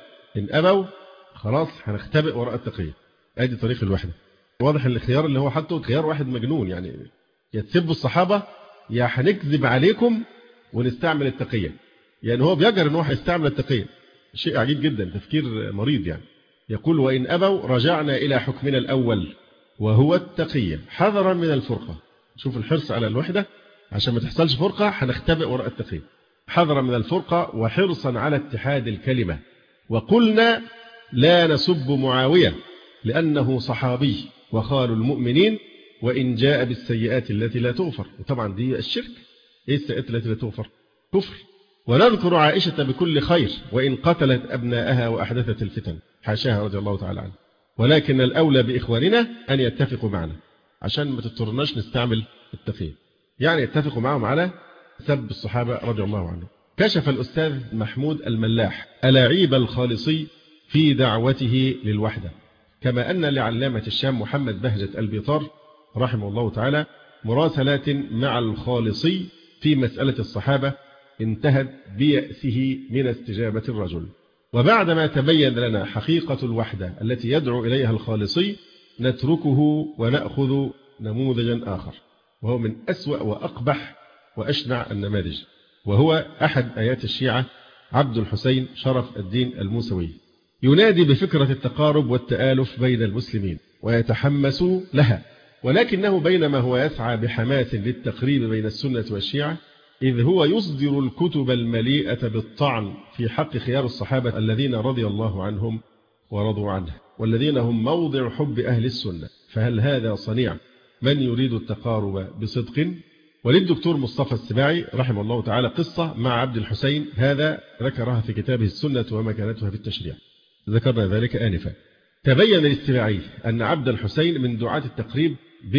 أبوا خلاص هنختبئ وراء التقية. ادي طريق الوحدة. واضح الخيار اللي هو حطه خيار واحد مجنون، يعني يا تسبوا الصحابة يا هنكذب عليكم ونستعمل التقية. يعني هو بيجر ان هو هيستعمل التقية، شيء عجيب جدا، تفكير مريض يعني. يقول: وإن أبوا رجعنا إلى حكمنا الأول وهو التقية حذرا من الفرقة. شوف الحرص على الوحدة عشان ما تحصلش فرقة، هنختبئ وراء التقية. حذرا من الفرقة وحرصا على اتحاد الكلمة، وقلنا لا نسب معاوية لأنه صحابي وخال المؤمنين وإن جاء بالسيئات التي لا تغفر. وطبعا دي الشرك. إيه السيئات التي لا تغفر؟ كفر. ونذكر عائشة بكل خير وإن قتلت أبناءها وأحدثت الفتن، حاشاها رضي الله تعالى عنها، ولكن الأولى بإخواننا أن يتفقوا معنا، عشان ما تضطرناش نستعمل التقية، يعني يتفقوا معهم على سب الصحابة رضي الله عنهم. كشف الأستاذ محمود الملاح ألاعيب الخالصي في دعوته للوحدة، كما أن لعلامة الشام محمد بهجة البيطار رحمه الله تعالى مراسلات مع الخالصي في مسألة الصحابة انتهت بيأسه من استجابة الرجل. وبعدما تبين لنا حقيقة الوحدة التي يدعو إليها الخالصي نتركه ونأخذ نموذجا آخر، وهو من أسوأ وأقبح وأشنع النماذج، وهو أحد آيات الشيعة عبد الحسين شرف الدين الموسوي، ينادي بفكرة التقارب والتآلف بين المسلمين ويتحمس لها، ولكنه بينما هو يسعى بحماس للتقريب بين السنة والشيعة إذ هو يصدر الكتب المليئة بالطعن في حق خيار الصحابة الذين رضي الله عنهم ورضوا عنه والذين هم موضع حب أهل السنة. فهل هذا صنيع من يريد التقارب بصدق؟ وللدكتور مصطفى السباعي رحمه الله تعالى قصة مع عبد الحسين، هذا ذكرها في كتابه السنة ومكانتها في التشريع، ذكرنا ذلك آنفا. تبين للسباعي أن عبد الحسين من دعاة التقريب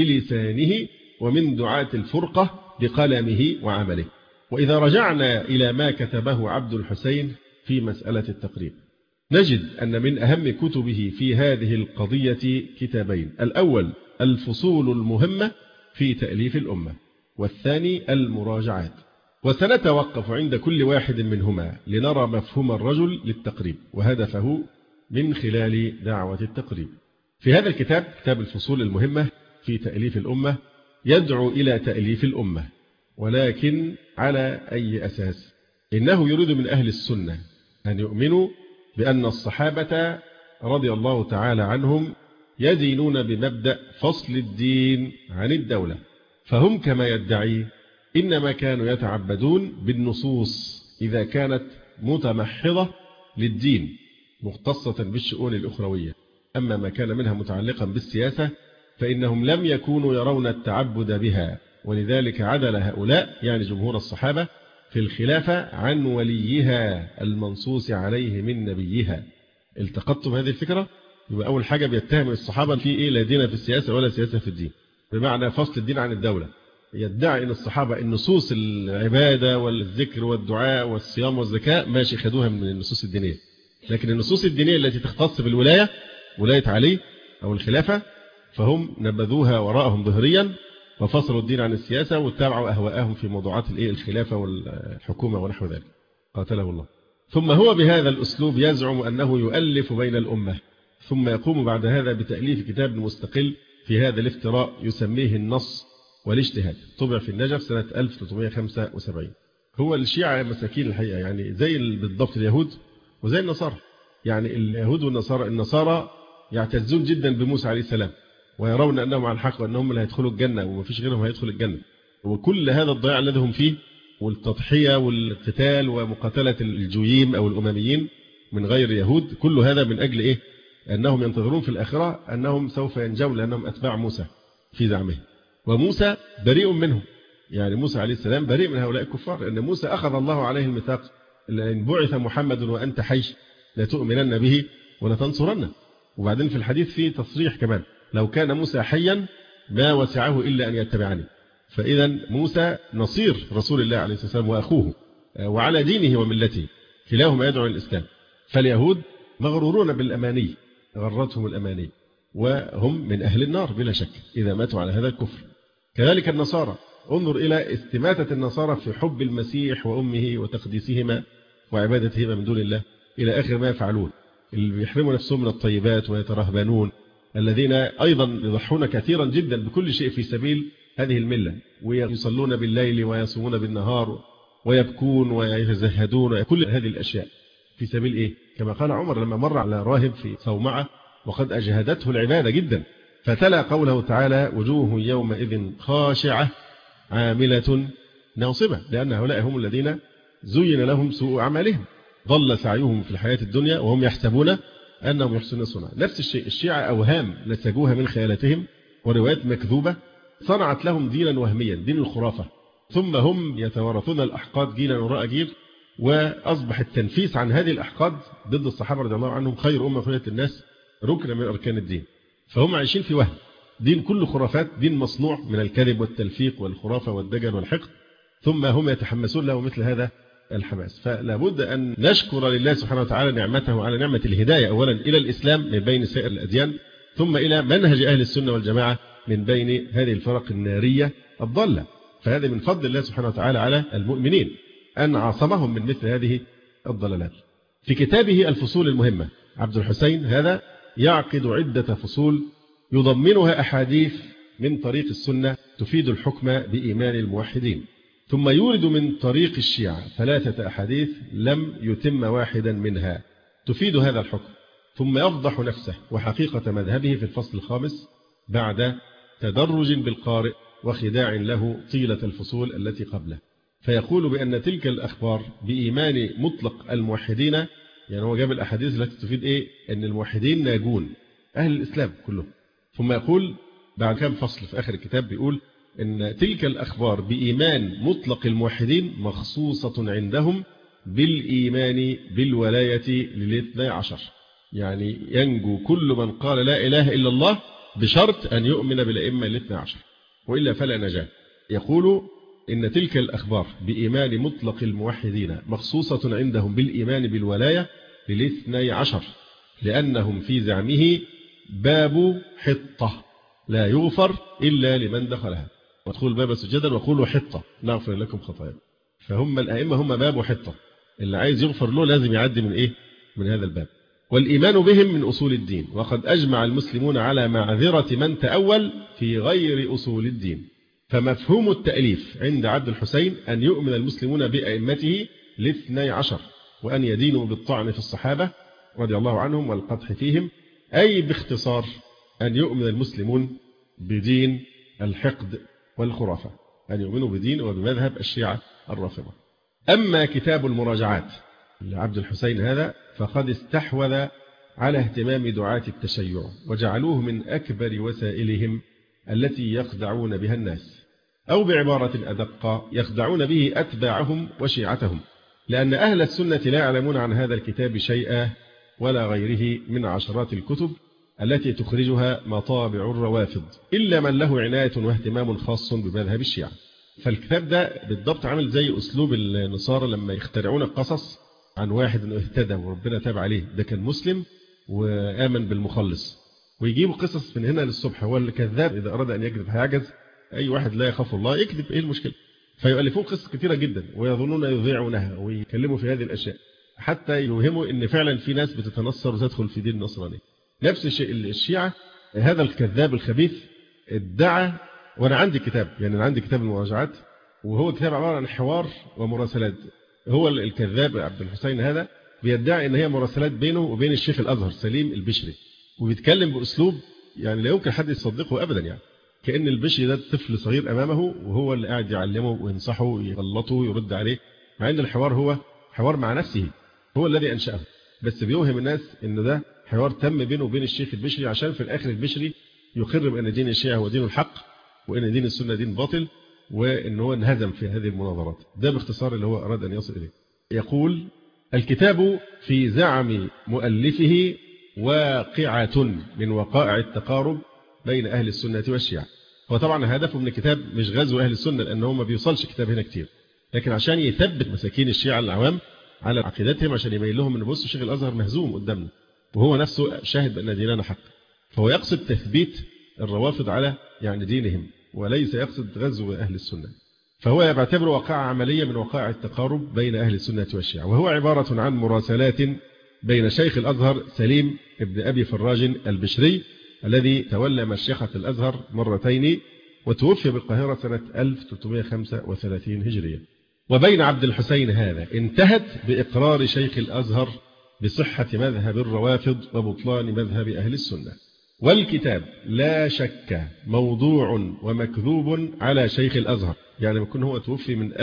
بلسانه ومن دعاة الفرقة بقلمه وعمله. وإذا رجعنا إلى ما كتبه عبد الحسين في مسألة التقريب نجد أن من أهم كتبه في هذه القضية كتابين: الأول الفصول المهمة في تأليف الأمة، والثاني المراجعات. وسنتوقف عند كل واحد منهما لنرى مفهوم الرجل للتقريب وهدفه من خلال دعوة التقريب. في هذا الكتاب، كتاب الفصول المهمة في تأليف الأمة، يدعو إلى تأليف الأمة، ولكن على أي أساس؟ إنه يريد من أهل السنة أن يؤمنوا بأن الصحابة رضي الله تعالى عنهم يدينون بمبدأ فصل الدين عن الدولة، فهم كما يدعي إنما كانوا يتعبدون بالنصوص إذا كانت متمحضة للدين مختصة بالشؤون الأخروية، أما ما كان منها متعلقا بالسياسة فإنهم لم يكونوا يرون التعبد بها، ولذلك عدل هؤلاء يعني جمهور الصحابة في الخلافة عن وليها المنصوص عليه من نبيها. التقطتم هذه الفكرة؟ يبقى أول حاجة بيتهم الصحابة في إيه؟ لا دين في السياسة ولا سياسة في الدين، بمعنى فصل الدين عن الدولة. يدعي أن الصحابة النصوص العبادة والذكر والدعاء والصيام والزكاة ماشي خدوها من النصوص الدينية، لكن النصوص الدينية التي تختص بالولاية، ولاية علي أو الخلافة، فهم نبذوها وراءهم ظهريا وفصلوا الدين عن السياسة واتبعوا أهواءهم في موضوعات الخلافة والحكومة ونحو ذلك، قاتله الله. ثم هو بهذا الأسلوب يزعم أنه يؤلف بين الأمة، ثم يقوم بعد هذا بتأليف كتاب مستقل في هذا الافتراء يسميه النص والاجتهاد، طبع في النجف سنة 1375. هو الشيعة مساكين الحقيقة، يعني زي بالضبط اليهود وزي النصارى. يعني اليهود والنصارى يعتزون جدا بموسى عليه السلام، ويرون أنهم على الحق وأنهم اللي هيدخلوا الجنة ومفيش غيرهم هيدخل الجنة. وكل هذا الضياع الذي هم فيه والتضحية والقتال ومقاتلة الجويم أو الأمميين من غير يهود، كل هذا من أجل إيه؟ أنهم ينتظرون في الآخرة أنهم سوف ينجون لأنهم أتباع موسى في زعمه، وموسى بريء منهم. يعني موسى عليه السلام بريء من هؤلاء الكفار، لأن موسى أخذ الله عليه الميثاق لأن بعث محمد وأنت حي لتؤمنن به ولتنصرنه. وبعدين في الحديث فيه تصريح كمان، لو كان موسى حيا ما وسعه إلا أن يتبعني. فإذا موسى نصير رسول الله عليه الصلاة والسلام وأخوه وعلى دينه وملته، كلاهما يدعو الإسلام. فاليهود مغرورون بالأماني، غرتهم الأماني، وهم من أهل النار بلا شك إذا ماتوا على هذا الكفر. كذلك النصارى، انظر إلى استماتة النصارى في حب المسيح وأمه وتقديسهما وعبادتهما من دون الله إلى آخر ما يفعلون. اللي بيحرموا نفسهم من الطيبات ويترهبنون، الذين أيضا يضحون كثيرا جدا بكل شيء في سبيل هذه الملة، ويصلون بالليل ويصومون بالنهار ويبكون ويتزهدون، كل هذه الأشياء في سبيل إيه؟ كما قال عمر لما مر على راهب في صومعة وقد أجهدته العبادة جدا، فتلا قوله تعالى: وجوه يومئذ خاشعة عاملة ناصبة، لأن هؤلاء هم الذين زين لهم سوء أعمالهم، ضل سعيهم في الحياة الدنيا وهم يحسبون أنهم يحسنون صنعا. نفس الشيء الشيعة أوهام نسجوها من خيالاتهم وروايات مكذوبة صنعت لهم دينا وهميا، دين الخرافة، ثم هم يتوارثون الأحقاد جيلا وراء جيل، وأصبح التنفيس عن هذه الأحقاد ضد الصحابة رضي الله عنهم خير أمة خلقت الناس ركن من أركان الدين. فهم عايشين في وهم، دين كله خرافات، دين مصنوع من الكذب والتلفيق والخرافة والدجل والحقد، ثم هم يتحمسون له مثل هذا الحماس. فلا بد أن نشكر لله سبحانه وتعالى نعمته على نعمة الهداية أولا إلى الإسلام من بين سائر الأديان، ثم إلى منهج أهل السنة والجماعة من بين هذه الفرق النارية الضالة. فهذا من فضل الله سبحانه وتعالى على المؤمنين أن عصمهم من مثل هذه الضلالات. في كتابه الفصول المهمة عبد الحسين هذا يعقد عدة فصول يضمنها أحاديث من طريق السنة تفيد الحكم بإيمان الموحدين، ثم يورد من طريق الشيعة 3 أحاديث لم يتم واحدا منها تفيد هذا الحكم، ثم يفضح نفسه وحقيقة مذهبه في الفصل الخامس بعد تدرج بالقارئ وخداع له طيلة الفصول التي قبله. فيقول بأن تلك الأخبار بإيمان مطلق الموحدين، يعني هو جاب الأحاديث التي تفيد إيه؟ أن الموحدين ناجون أهل الإسلام كلهم. ثم يقول بعد كام فصل في آخر الكتاب بيقول أن تلك الأخبار بإيمان مطلق الموحدين مخصوصة عندهم بالإيمان بالولاية لل12، يعني ينجو كل من قال لا إله إلا الله بشرط أن يؤمن بالأئمة ال12، وإلا فلا نجاة. يقول إن تلك الأخبار بإيمان مطلق الموحدين مخصوصة عندهم بالإيمان بالولاية لل12، لأنهم في زعمه باب حطة لا يغفر إلا لمن دخلها، وادخلوا الباب سجدا وقولوا حطة نغفر لكم خطاياكم. فهم الأئمة هم باب حطة، اللي عايز يغفر له لازم يعدي من إيه؟ من هذا الباب. والإيمان بهم من أصول الدين، وقد أجمع المسلمون على معذرة من تأول في غير أصول الدين. فمفهوم التأليف عند عبد الحسين أن يؤمن المسلمون بأئمته ل12، وأن يدينوا بالطعن في الصحابة رضي الله عنهم والقدح فيهم، أي باختصار أن يؤمن المسلمون بدين الحقد والخرافة، أن يؤمنوا بدين وبمذهب الشيعة الرافضة. أما كتاب المراجعات لعبد الحسين هذا فقد استحوذ على اهتمام دعاة التشيع، وجعلوه من أكبر وسائلهم التي يخدعون بها الناس، أو بعبارة أدق يخدعون به أتباعهم وشيعتهم، لأن أهل السنة لا يعلمون عن هذا الكتاب شيئا ولا غيره من عشرات الكتب التي تخرجها مطابع الروافض، إلا من له عناية واهتمام خاص بمذهب الشيعة. فالكتاب ده بالضبط عامل زي أسلوب النصارى لما يخترعون القصص عن واحد أنه اهتدى وربنا تاب عليه، ده كان مسلم وآمن بالمخلص، ويجيبوا قصص من هنا للصبح. هو الكذاب إذا أراد أن يكذب هيعجز، أي واحد لا يخاف الله يكذب، إيه المشكلة؟ فيؤلفون قصص كثيرة جدا ويظنون يذيعونها ويكلموا في هذه الأشياء. حتى يوهموا إن فعلا في ناس بتتنصر وتدخل في دين النصرانية. نفس الشيء الشيعة، هذا الكذاب الخبيث ادعى، وأنا عندي كتاب، يعني أنا عندي كتاب المراجعات، وهو كتاب عبارة عن حوار ومراسلات. هو الكذاب عبد الحسين هذا بيدعي إن هي مراسلات بينه وبين الشيخ الأزهر سليم البشري، وبيتكلم بأسلوب يعني لا يمكن حد يصدقه أبدا، يعني كأن البشري ده طفل صغير أمامه وهو اللي قاعد يعلمه وينصحه ويغلطه ويرد عليه، مع أن الحوار هو حوار مع نفسه، هو الذي أنشأه، بس بيوهم الناس إن ده حوار تم بينه وبين الشيخ البشري، عشان في الآخر البشري يقر بأن دين الشيعة هو دين الحق، وأن دين السنة دين باطل، وأن هو انهزم في هذه المناظرات. ده باختصار اللي هو أراد أن يصل إليه. يقول: الكتاب في زعم مؤلفه واقعة من وقائع التقارب بين أهل السنة والشيعة. وطبعا هدفه من الكتاب مش غزو أهل السنة، لأنه ما بيوصلش كتاب هنا كتير، لكن عشان يثبت مساكين الشيعة العوام على عقيدتهم، عشان يبين لهم أن بصوا الشيخ الأزهر مهزوم قدامنا، وهو نفسه شاهد بأن ديننا حق. فهو يقصد تثبيت الروافض على يعني دينهم، وليس يقصد غزو أهل السنة. فهو يعتبر واقعة عملية من وقائع التقارب بين أهل السنة والشيعة، وهو عبارة عن مراسلات بين شيخ الأزهر سليم ابن أبي فراج البشري، الذي تولى مشيخة الأزهر مرتين وتوفي بالقاهرة سنة 1335 هجرية، وبين عبد الحسين هذا انتهت بإقرار شيخ الأزهر بصحة مذهب الروافض وبطلان مذهب أهل السنة. والكتاب لا شك موضوع ومكذوب على شيخ الأزهر، يعني بيكون هو توفي من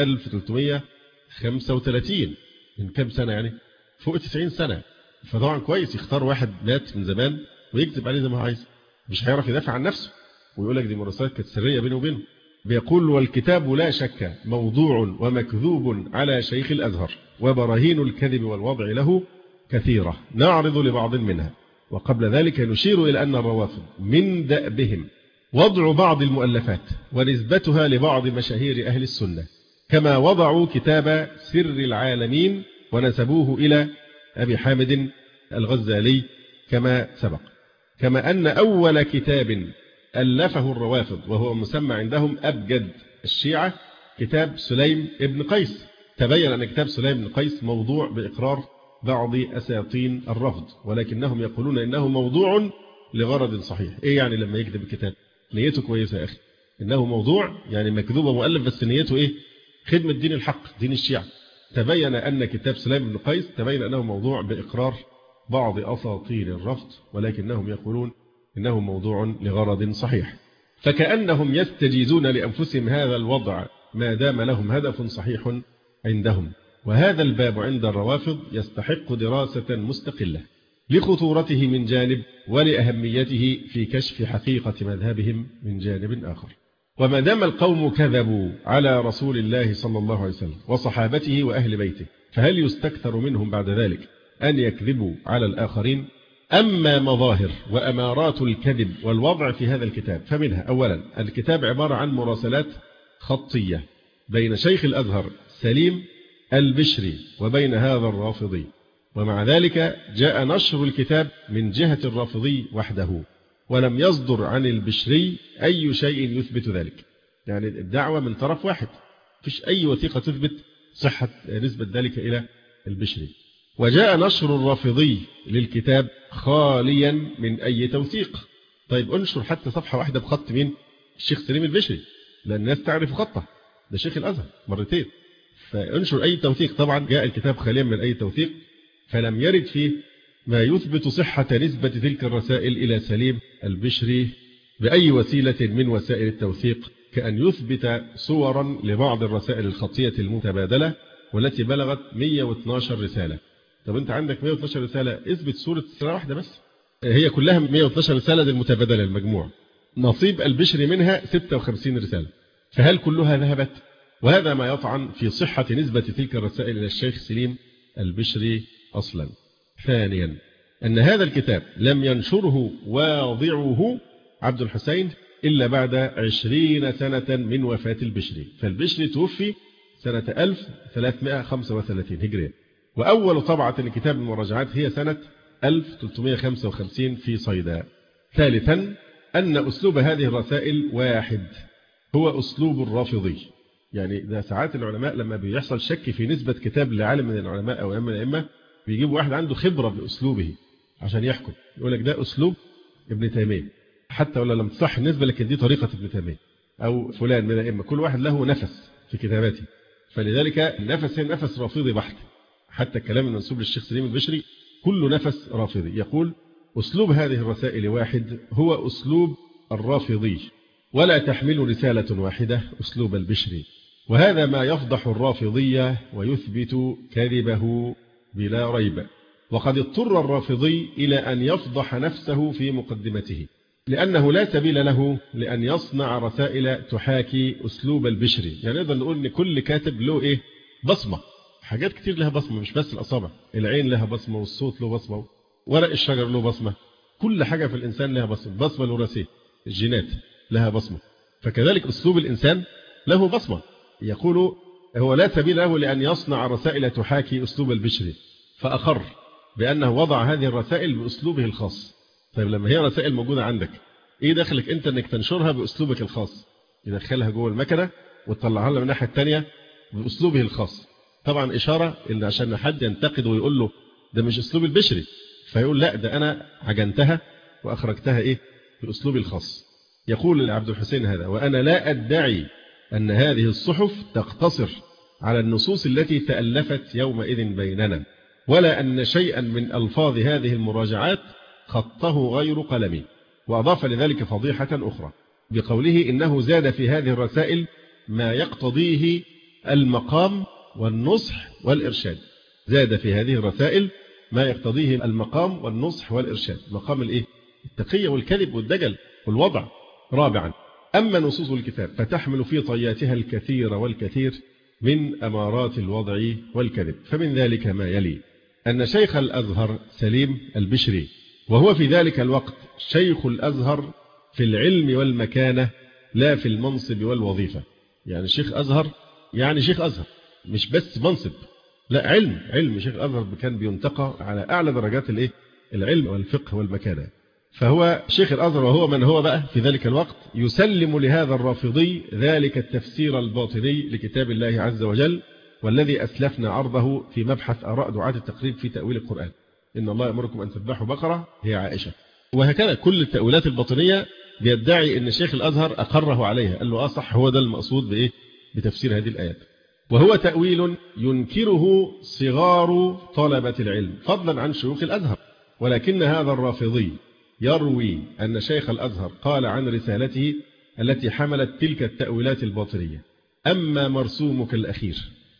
1335، من كم سنة يعني؟ فوق 90 سنة. فطبعا كويس يختار واحد مات من زمان ويكتب عليه زي ما هو عايز، مش هيعرف يدافع عن نفسه ويقول لك دي مراسلات كانت سرية بينه وبينه. بيقول: والكتاب لا شك موضوع ومكذوب على شيخ الأزهر، وبراهين الكذب والوضع له كثيرة نعرض لبعض منها. وقبل ذلك نشير إلى أن الروافض من دأبهم وضع بعض المؤلفات ونسبتها لبعض مشاهير أهل السنة، كما وضعوا كتاب سر العالمين ونسبوه إلى أبي حامد الغزالي كما سبق. كما أن أول كتاب ألفه الروافض وهو مسمى عندهم أبجد الشيعة كتاب سليم ابن قيس، تبين أن كتاب سليم ابن قيس موضوع بإقرار بعض أساطين الرفض، ولكنهم يقولون إنه موضوع لغرض صحيح. إيه يعني لما يكتب الكتاب؟ نيته كويسة يا أخي، إنه موضوع يعني مكذوب ومؤلف، بس نيته إيه؟ خدمة دين الحق، دين الشيعة. تبين أن كتاب سليم بن قيس تبين أنه موضوع بإقرار بعض أساطين الرفض، ولكنهم يقولون إنه موضوع لغرض صحيح. فكأنهم يستجيزون لأنفسهم هذا الوضع ما دام لهم هدف صحيح عندهم. وهذا الباب عند الروافض يستحق دراسة مستقلة لخطورته من جانب، ولأهميته في كشف حقيقة مذهبهم من جانب آخر. وما دام القوم كذبوا على رسول الله صلى الله عليه وسلم وصحابته وأهل بيته، فهل يستكثر منهم بعد ذلك أن يكذبوا على الآخرين؟ أما مظاهر وأمارات الكذب والوضع في هذا الكتاب فمنها: أولا، الكتاب عبارة عن مراسلات خطية بين شيخ الأزهر سليم البشري وبين هذا الرافضي، ومع ذلك جاء نشر الكتاب من جهة الرافضي وحده، ولم يصدر عن البشري أي شيء يثبت ذلك. يعني الدعوة من طرف واحد، فيش أي وثيقة تثبت صحة نسبة ذلك إلى البشري. وجاء نشر الرافضي للكتاب خاليا من أي توثيق. طيب انشر حتى صفحة واحدة بخط مين؟ الشيخ سليم البشري، لأن الناس تعرف خطه، ده شيخ الأزهر مرتين. فانشر أي توثيق. طبعا جاء الكتاب خاليا من أي توثيق، فلم يرد فيه ما يثبت صحة نسبة تلك الرسائل إلى سليم البشري بأي وسيلة من وسائل التوثيق، كأن يثبت صورا لبعض الرسائل الخطية المتبادلة والتي بلغت 112 رسالة. طب أنت عندك 112 رسالة، اثبت صورة رسالة واحدة بس، هي كلها 112 رسالة المتبادلة المجموع، نصيب البشري منها 56 رسالة، فهل كلها ذهبت؟ وهذا ما يطعن في صحة نسبة تلك الرسائل إلى الشيخ سليم البشري أصلا. ثانيا، أن هذا الكتاب لم ينشره واضعه عبد الحسين إلا بعد 20 سنة من وفاة البشري، فالبشري توفي سنة 1335 هجرية، وأول طبعة لكتاب المراجعات هي سنة 1355 في صيدا. ثالثا، أن أسلوب هذه الرسائل واحد، هو أسلوب الرافضي. يعني ده ساعات العلماء لما بيحصل شك في نسبة كتاب لعالم من العلماء أو من الأئمة بيجيب واحد عنده خبرة بأسلوبه عشان يحكم، يقول لك ده أسلوب ابن تيمية، حتى ولا لم تصح النسبة لكن دي طريقة ابن تيمية أو فلان من الأئمة، كل واحد له نفس في كتاباته. فلذلك النفس هي نفس رافضي بحت، حتى الكلام المنسوب للشيخ سليم البشري كله نفس رافضي. يقول: أسلوب هذه الرسائل واحد، هو أسلوب الرافضي، ولا تحمل رسالة واحدة أسلوب البشري، وهذا ما يفضح الرافضية ويثبت كذبه بلا ريب. وقد اضطر الرافضي إلى أن يفضح نفسه في مقدمته، لأنه لا سبيل له لأن يصنع رسائل تحاكي أسلوب البشري. يعني نقدر نقول أن كل كاتب له بصمة، حاجات كتير لها بصمة، مش بس الأصابع، العين لها بصمة، والصوت له بصمة، ورق الشجر له بصمة، كل حاجة في الإنسان لها بصمة، بصمة الوراثية، الجينات لها بصمة، فكذلك أسلوب الإنسان له بصمة. يقول: هو لا سبيل له لأن يصنع رسائل تحاكي أسلوب البشري، فأقر بأنه وضع هذه الرسائل بأسلوبه الخاص. طيب لما هي رسائل موجودة عندك، إيه دخلك أنت أنك تنشرها بأسلوبك الخاص؟ يدخلها جوه المكنة وتطلعها لنا من الناحية الثانية بأسلوبه الخاص. طبعا إشارة إن عشان حد ينتقد ويقول له ده مش أسلوب البشري، فيقول لا، ده أنا عجنتها وأخرجتها بأسلوبي الخاص. يقول عبد الحسين هذا: وأنا لا أدعي أن هذه الصحف تقتصر على النصوص التي تألفت يومئذ بيننا، ولا أن شيئا من ألفاظ هذه المراجعات خطه غير قلمي. وأضاف لذلك فضيحة أخرى بقوله: إنه زاد في هذه الرسائل ما يقتضيه المقام والنصح والإرشاد. زاد في هذه الرسائل ما يقتضيه المقام والنصح والإرشاد، مقام التقية والكذب والدجل والوضع. رابعا: أما نصوص الكتاب فتحمل في طياتها الكثير والكثير من أمارات الوضع والكذب، فمن ذلك ما يلي: أن شيخ الأزهر سليم البشري، وهو في ذلك الوقت شيخ الأزهر في العلم والمكانة لا في المنصب والوظيفة. يعني شيخ أزهر يعني شيخ أزهر، مش بس منصب، لا، علم شيخ الأزهر كان بينتقى على أعلى درجات العلم والفقه والمكانة. فهو شيخ الأزهر، وهو من هو بقى في ذلك الوقت يسلم لهذا الرافضي ذلك التفسير الباطني لكتاب الله عز وجل، والذي أسلفنا عرضه في مبحث آراء دعاة التقريب في تأويل القرآن. إن الله يأمركم أن تذبحوا بقرة، هي عائشة. وهكذا كل التأويلات الباطنية بيدعي أن شيخ الأزهر أقره عليها، قال له صح، هو ده المقصود بتفسير هذه الآيات. وهو تأويل ينكره صغار طلبة العلم فضلا عن شيوخ الأزهر. ولكن هذا الرافضي يروي أن شيخ الأزهر قال عن رسالته التي حملت تلك التأويلات الباطنية: أما مرسومك الأخير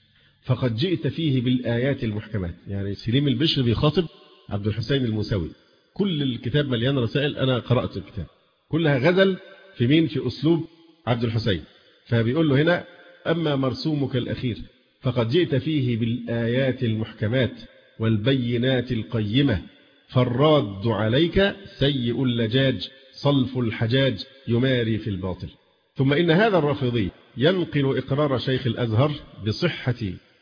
فقد جئت فيه بالآيات المحكمات. يعني سليم البشر بيخاطب عبد الحسين الموسوي، كل الكتاب مليان رسائل، أنا قرأت الكتاب كلها غزل في أسلوب عبد الحسين، فبيقول له هنا: أما مرسومك الأخير فقد جئت فيه بالآيات المحكمات والبينات القيمة، فالراد عليك سيء اللجاج صلف الحجاج يماري في الباطل. ثم إن هذا الرافضي ينقل إقرار شيخ الأزهر بصحة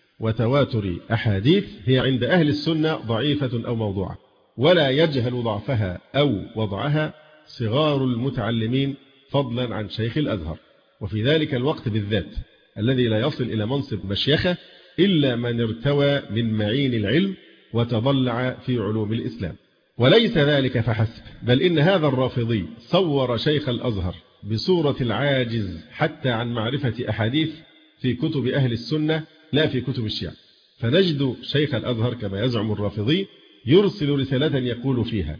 وتواتر أحاديث هي عند أهل السنة ضعيفة أو موضوعة، ولا يجهل ضعفها أو وضعها صغار المتعلمين فضلا عن شيخ الأزهر. وفي ذلك الوقت بالذات الذي لا يصل إلى منصب مشيخة إلا من ارتوى من معين العلم وتضلع في علوم الإسلام. وليس ذلك فحسب، بل إن هذا الرافضي صور شيخ الأزهر بصورة العاجز حتى عن معرفة أحاديث في كتب أهل السنة لا في كتب الشيعة. فنجد شيخ الأزهر كما يزعم الرافضي يرسل رسالة يقول فيها: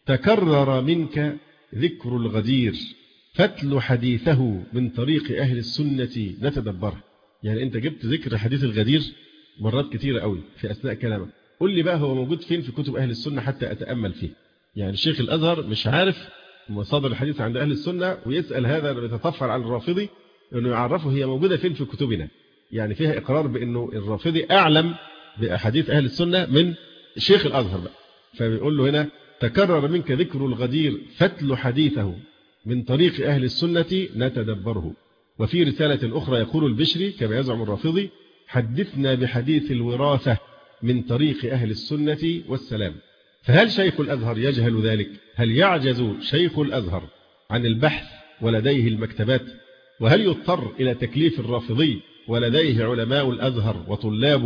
تكرر منك ذكر الغدير فتل حديثه من طريق أهل السنة نتدبره. يعني أنت جبت ذكر حديث الغدير مرات كتيرة قوي في أثناء كلامك، قل لي بقى هو موجود فين في كتب أهل السنة حتى أتأمل فيه. يعني الشيخ الأزهر مش عارف مصادر الحديث عند أهل السنة، ويسأل هذا اللي بيتطفل على الرافضي أنه يعرفه هي موجودة فين في كتبنا. يعني فيها إقرار بأنه الرافضي أعلم بأحاديث أهل السنة من الشيخ الأزهر بقى. فبيقول له هنا: تكرر منك ذكر الغدير فتل حديثه من طريق أهل السنة نتدبره. وفي رسالة أخرى يقول البشري كما يزعم الرافضي: حدثنا بحديث الوراثة من طريق أهل السنة والسلام. فهل شيخ الأزهر يجهل ذلك؟ هل يعجز شيخ الأزهر عن البحث ولديه المكتبات؟ وهل يضطر إلى تكليف الرافضي ولديه علماء الأزهر وطلابه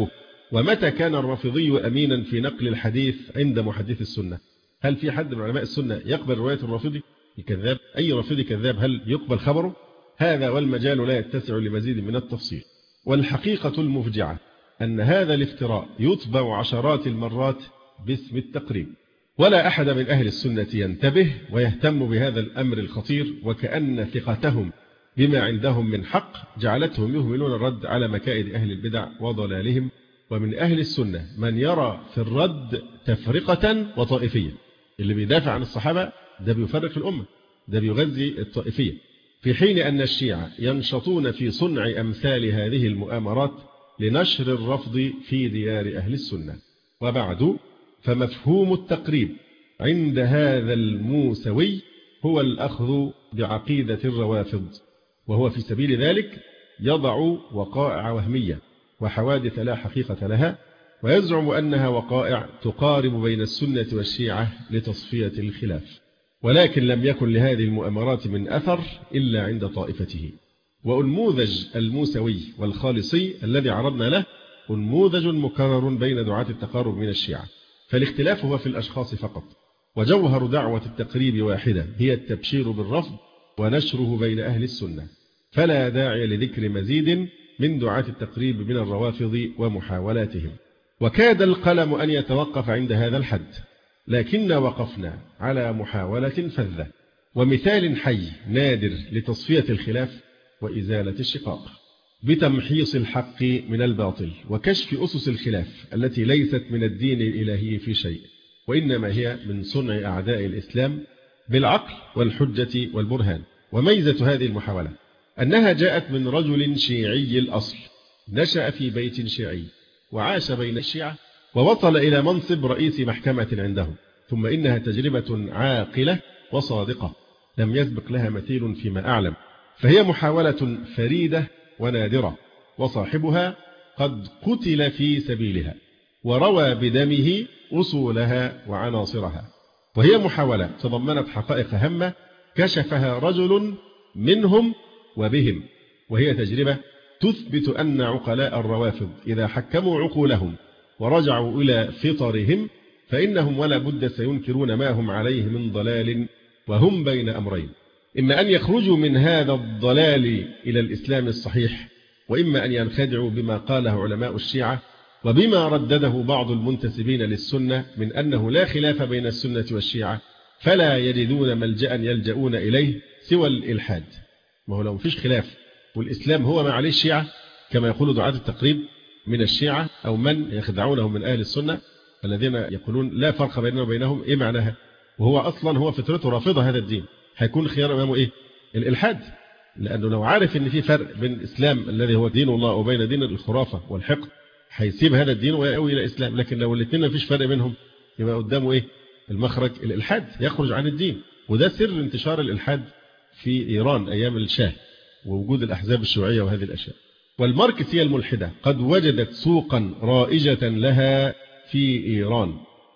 ومتى كان الرافضي أمينا في نقل الحديث عند محدث السنة؟ هل في حد من علماء السنة يقبل رواية الرافضي الكذاب؟ أي رافضي كذاب هل يقبل خبره؟ هذا والمجال لا يتسع لمزيد من التفصيل. والحقيقة المفجعة أن هذا الافتراء يطبع عشرات المرات باسم التقريب، ولا أحد من أهل السنة ينتبه ويهتم بهذا الأمر الخطير، وكأن ثقتهم بما عندهم من حق جعلتهم يهملون الرد على مكائد أهل البدع وضلالهم. ومن أهل السنة من يرى في الرد تفرقة وطائفية. اللي بيدافع عن الصحابة ده بيفرق الأمة، ده بيغذي الطائفية، في حين أن الشيعة ينشطون في صنع أمثال هذه المؤامرات لنشر الرفض في ديار أهل السنة. وبعد، فمفهوم التقريب عند هذا الموسوي هو الأخذ بعقيدة الروافض، وهو في سبيل ذلك يضع وقائع وهمية وحوادث لا حقيقة لها، ويزعم أنها وقائع تقارب بين السنة والشيعة لتصفية الخلاف. ولكن لم يكن لهذه المؤامرات من أثر إلا عند طائفته. وأنموذج الموسوي والخالصي الذي عرضنا له أنموذج مكرر بين دعاة التقارب من الشيعة، فالاختلاف هو في الأشخاص فقط، وجوهر دعوة التقريب واحدة هي التبشير بالرفض ونشره بين أهل السنة. فلا داعي لذكر مزيد من دعاة التقريب من الروافض ومحاولاتهم. وكاد القلم أن يتوقف عند هذا الحد، لكن وقفنا على محاولة فذة ومثال حي نادر لتصفية الخلاف وإزالة الشقاق، بتمحيص الحق من الباطل وكشف أسس الخلاف التي ليست من الدين الإلهي في شيء، وإنما هي من صنع أعداء الإسلام بالعقل والحجة والبرهان. وميزة هذه المحاولة أنها جاءت من رجل شيعي الأصل، نشأ في بيت شيعي وعاش بين الشيعة ووصل إلى منصب رئيس محكمة عندهم. ثم إنها تجربة عاقلة وصادقة لم يسبق لها مثيل فيما أعلم، فهي محاولة فريدة ونادرة، وصاحبها قد قتل في سبيلها وروى بدمه أصولها وعناصرها. وهي محاولة تضمنت حقائق هامة كشفها رجل منهم وبهم، وهي تجربة تثبت أن عقلاء الروافض إذا حكموا عقولهم ورجعوا إلى فطرهم فإنهم ولا بد سينكرون ما هم عليه من ضلال، وهم بين أمرين: إما أن يخرجوا من هذا الضلال إلى الإسلام الصحيح، وإما أن ينخدعوا بما قاله علماء الشيعة وبما ردده بعض المنتسبين للسنة من أنه لا خلاف بين السنة والشيعة، فلا يجدون ملجأ يلجؤون إليه سوى الإلحاد. ما هو لو مفيش خلاف والإسلام هو ما عليه الشيعة كما يقول دعاة التقريب من الشيعة أو من يخدعونهم من أهل السنة الذين يقولون لا فرق بيننا وبينهم، إيه معناها؟ وهو أصلا هو فطرته رافضة هذا الدين، هيكون خيار أمامه إيه؟ الإلحاد. لأنه لو عارف إن في فرق بين الإسلام الذي هو دين الله وبين دين الخرافة والحقد هيسيب هذا الدين ويأوي إلى الإسلام. لكن لو الاثنين ما فيش فرق بينهم يبقى قدامه إيه؟ المخرج الإلحاد، يخرج عن الدين. وده سر انتشار الإلحاد في إيران أيام الشاه ووجود الأحزاب الشيوعية وهذه الأشياء. والماركسية الملحدة قد وجدت سوقا رائجة لها في إيران،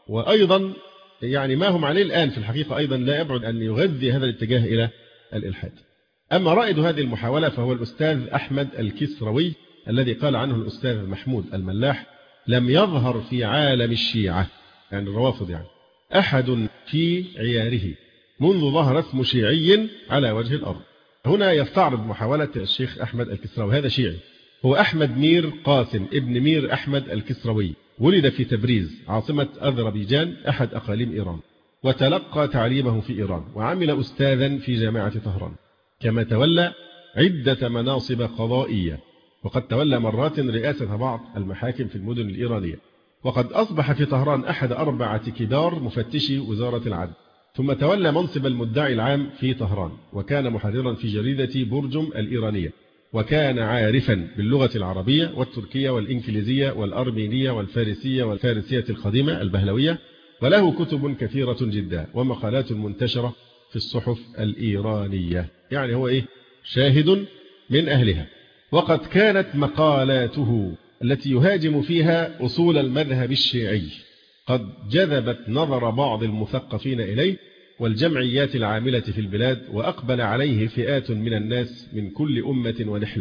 وأيضا يعني ما هم عليه الآن في الحقيقة أيضا لا يبعد أن يغذي هذا الاتجاه إلى الإلحاد. أما رائد هذه المحاولة فهو الأستاذ أحمد الكسروي الذي قال عنه الأستاذ محمود الملاح: لم يظهر في عالم الشيعة يعني الروافض يعني أحد في عياره منذ ظهر اسم شيعي على وجه الأرض. هنا يستعرض محاولة الشيخ أحمد الكسروي، هذا شيعي، هو أحمد مير قاسم ابن مير أحمد الكسروي، ولد في تبريز عاصمة أذربيجان أحد أقاليم إيران، وتلقى تعليمه في إيران وعمل أستاذا في جامعة طهران، كما تولى عدة مناصب قضائية، وقد تولى مرات رئاسة بعض المحاكم في المدن الإيرانية، وقد أصبح في طهران أحد 4 كبار مفتشي وزارة العدل، ثم تولى منصب المدعي العام في طهران، وكان محررا في جريدة برجم الإيرانية، وكان عارفا باللغة العربية والتركية والإنكليزية والأرمينية والفارسية القديمة البهلوية، وله كتب كثيرة جدا ومقالات منتشرة في الصحف الإيرانية، يعني هو شاهد من أهلها. وقد كانت مقالاته التي يهاجم فيها أصول المذهب الشيعي قد جذبت نظر بعض المثقفين إليه والجمعيات العاملة في البلاد، وأقبل عليه فئات من الناس من كل أمة ونحلة،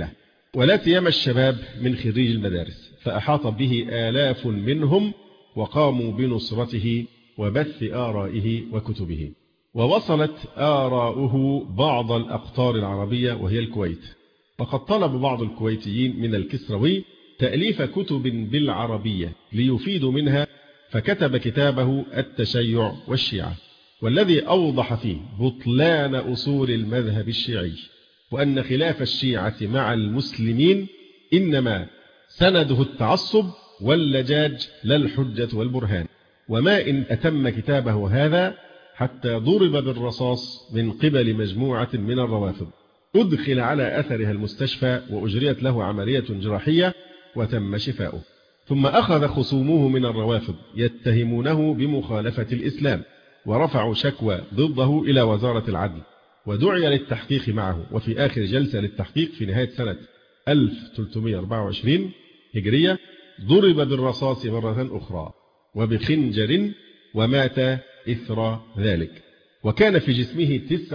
ولا سيما الشباب من خريج المدارس، فأحاط به آلاف منهم وقاموا بنصرته وبث آرائه وكتبه. ووصلت آراؤه بعض الأقطار العربية وهي الكويت، وقد طلب بعض الكويتيين من الكسروي تأليف كتب بالعربية ليفيدوا منها، فكتب كتابه التشيع والشيعة، والذي أوضح فيه بطلان أصول المذهب الشيعي، وأن خلاف الشيعة مع المسلمين إنما سنده التعصب واللجاج لا الحجة والبرهان. وما إن أتم كتابه هذا حتى ضرب بالرصاص من قبل مجموعة من الروافض، أدخل على أثرها المستشفى وأجريت له عملية جراحية وتم شفاؤه. ثم أخذ خصومه من الروافض يتهمونه بمخالفة الإسلام، ورفعوا شكوى ضده إلى وزارة العدل، ودعي للتحقيق معه. وفي آخر جلسة للتحقيق في نهاية سنة 1324 هجرية ضرب بالرصاص مرة أخرى وبخنجر ومات إثر ذلك، وكان في جسمه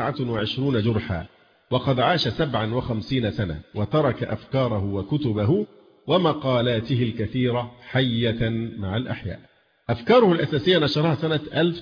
29 جرحا، وقد عاش 57 سنة، وترك أفكاره وكتبه ومقالاته الكثيرة حية مع الأحياء. أفكاره الأساسية نشرها سنة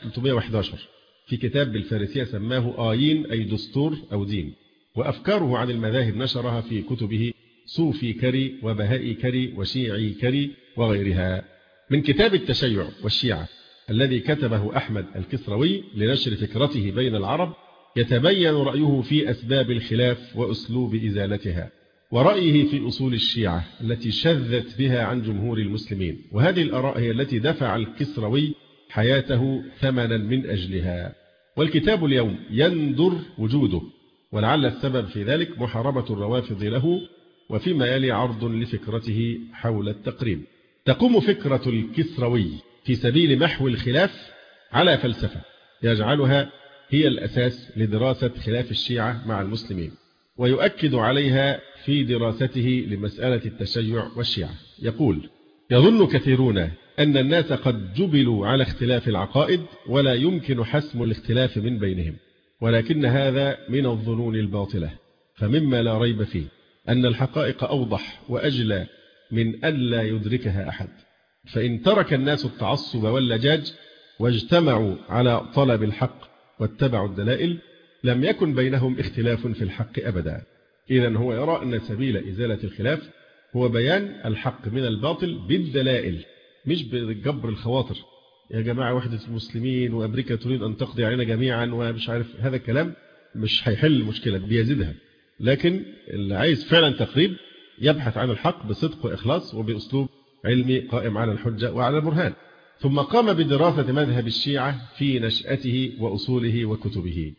1311 في كتاب بالفارسية سماه آيين، أي دستور أو دين. وأفكاره عن المذاهب نشرها في كتبه صوفي كري وبهائي كري وشيعي كري وغيرها. من كتاب التشيع والشيعة الذي كتبه أحمد الكسروي لنشر فكرته بين العرب يتبين رأيه في أسباب الخلاف وأسلوب إزالتها، ورأيه في أصول الشيعة التي شذت بها عن جمهور المسلمين، وهذه الآراء هي التي دفع الكسروي حياته ثمنا من أجلها. والكتاب اليوم يندر وجوده، ولعل السبب في ذلك محاربة الروافض له، وفيما يلي عرض لفكرته حول التقريب. تقوم فكرة الكسروي في سبيل محو الخلاف على فلسفة يجعلها هي الأساس لدراسة خلاف الشيعة مع المسلمين، ويؤكد عليها في دراسته لمسألة التشيع والشيعة. يقول: يظن كثيرون أن الناس قد جبلوا على اختلاف العقائد ولا يمكن حسم الاختلاف من بينهم، ولكن هذا من الظنون الباطلة، فمما لا ريب فيه أن الحقائق أوضح وأجلى من أن لا يدركها أحد. فإن ترك الناس التعصب واللجاج واجتمعوا على طلب الحق واتبعوا الدلائل لم يكن بينهم اختلاف في الحق أبدا. إذن هو يرى أن سبيل إزالة الخلاف هو بيان الحق من الباطل بالدلائل، مش بجبر الخواطر. يا جماعة وحدة المسلمين وأمريكا تريد أن تقضي علينا جميعا ومش عارف، هذا الكلام مش هيحل المشكلة، بيزيدها. لكن اللي عايز فعلا تقريب يبحث عن الحق بصدق وإخلاص وبأسلوب علمي قائم على الحجة وعلى البرهان. ثم قام بدراسة مذهب الشيعة في نشأته وأصوله وكتبه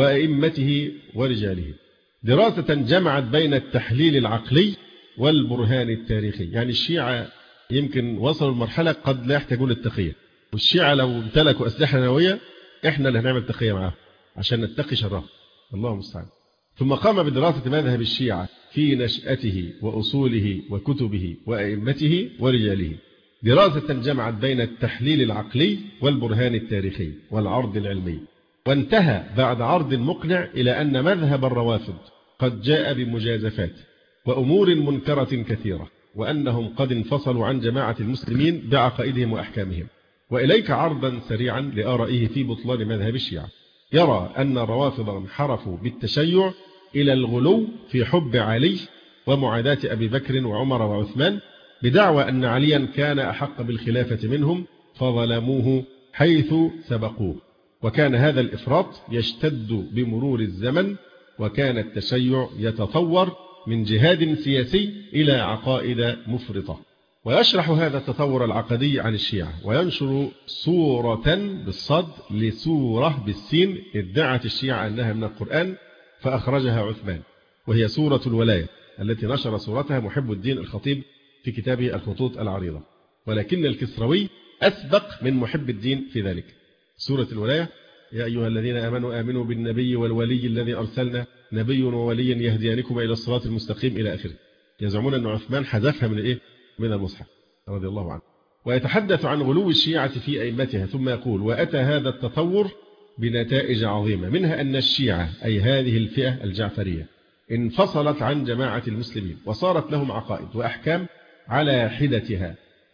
وأئمته ورجاله، دراسة جمعت بين التحليل العقلي والبرهان التاريخي. يعني الشيعة يمكن وصلوا لمرحلة قد لا يحتاجون التقية، والشيعة لو امتلكوا أسلحة نووية إحنا اللي هنعمل تقية معاهم عشان نتقي شرهم، الله المستعان. ثم قام بدراسة مذهب الشيعة في نشأته وأصوله وكتبه وأئمته ورجاله، دراسة جمعت بين التحليل العقلي والبرهان التاريخي والعرض العلمي، وانتهى بعد عرض مقنع إلى أن مذهب الروافض قد جاء بمجازفات وأمور منكرة كثيرة، وأنهم قد انفصلوا عن جماعة المسلمين بعقائدهم وأحكامهم. وإليك عرضا سريعا لآرائه في بطلان مذهب الشيعة. يرى أن الروافض انحرفوا بالتشيع إلى الغلو في حب علي ومعاداة أبي بكر وعمر وعثمان، بدعوى أن عليا كان أحق بالخلافة منهم فظلموه حيث سبقوه. وكان هذا الإفراط يشتد بمرور الزمن، وكان التشيع يتطور من جهاد سياسي إلى عقائد مفرطة. ويشرح هذا التطور العقدي عن الشيعة وينشر صورة بالصاد لسورة بالسين ادعت الشيعة أنها من القرآن فأخرجها عثمان، وهي سورة الولاية التي نشر صورتها محب الدين الخطيب في كتابه الخطوط العريضة. ولكن الكسروي أسبق من محب الدين في ذلك. سورة الولاية: يا أيها الذين آمنوا آمنوا بالنبي والولي الذي أرسلنا نبي وولي يهديانكم إلى الصراط المستقيم إلى آخره. يزعمون أن عثمان حذفها من من المصحف رضي الله عنه. ويتحدث عن غلو الشيعة في أئمتها، ثم يقول: وأتى هذا التطور بنتائج عظيمة، منها أن الشيعة أي هذه الفئة الجعفرية انفصلت عن جماعة المسلمين وصارت لهم عقائد وأحكام على حدتها،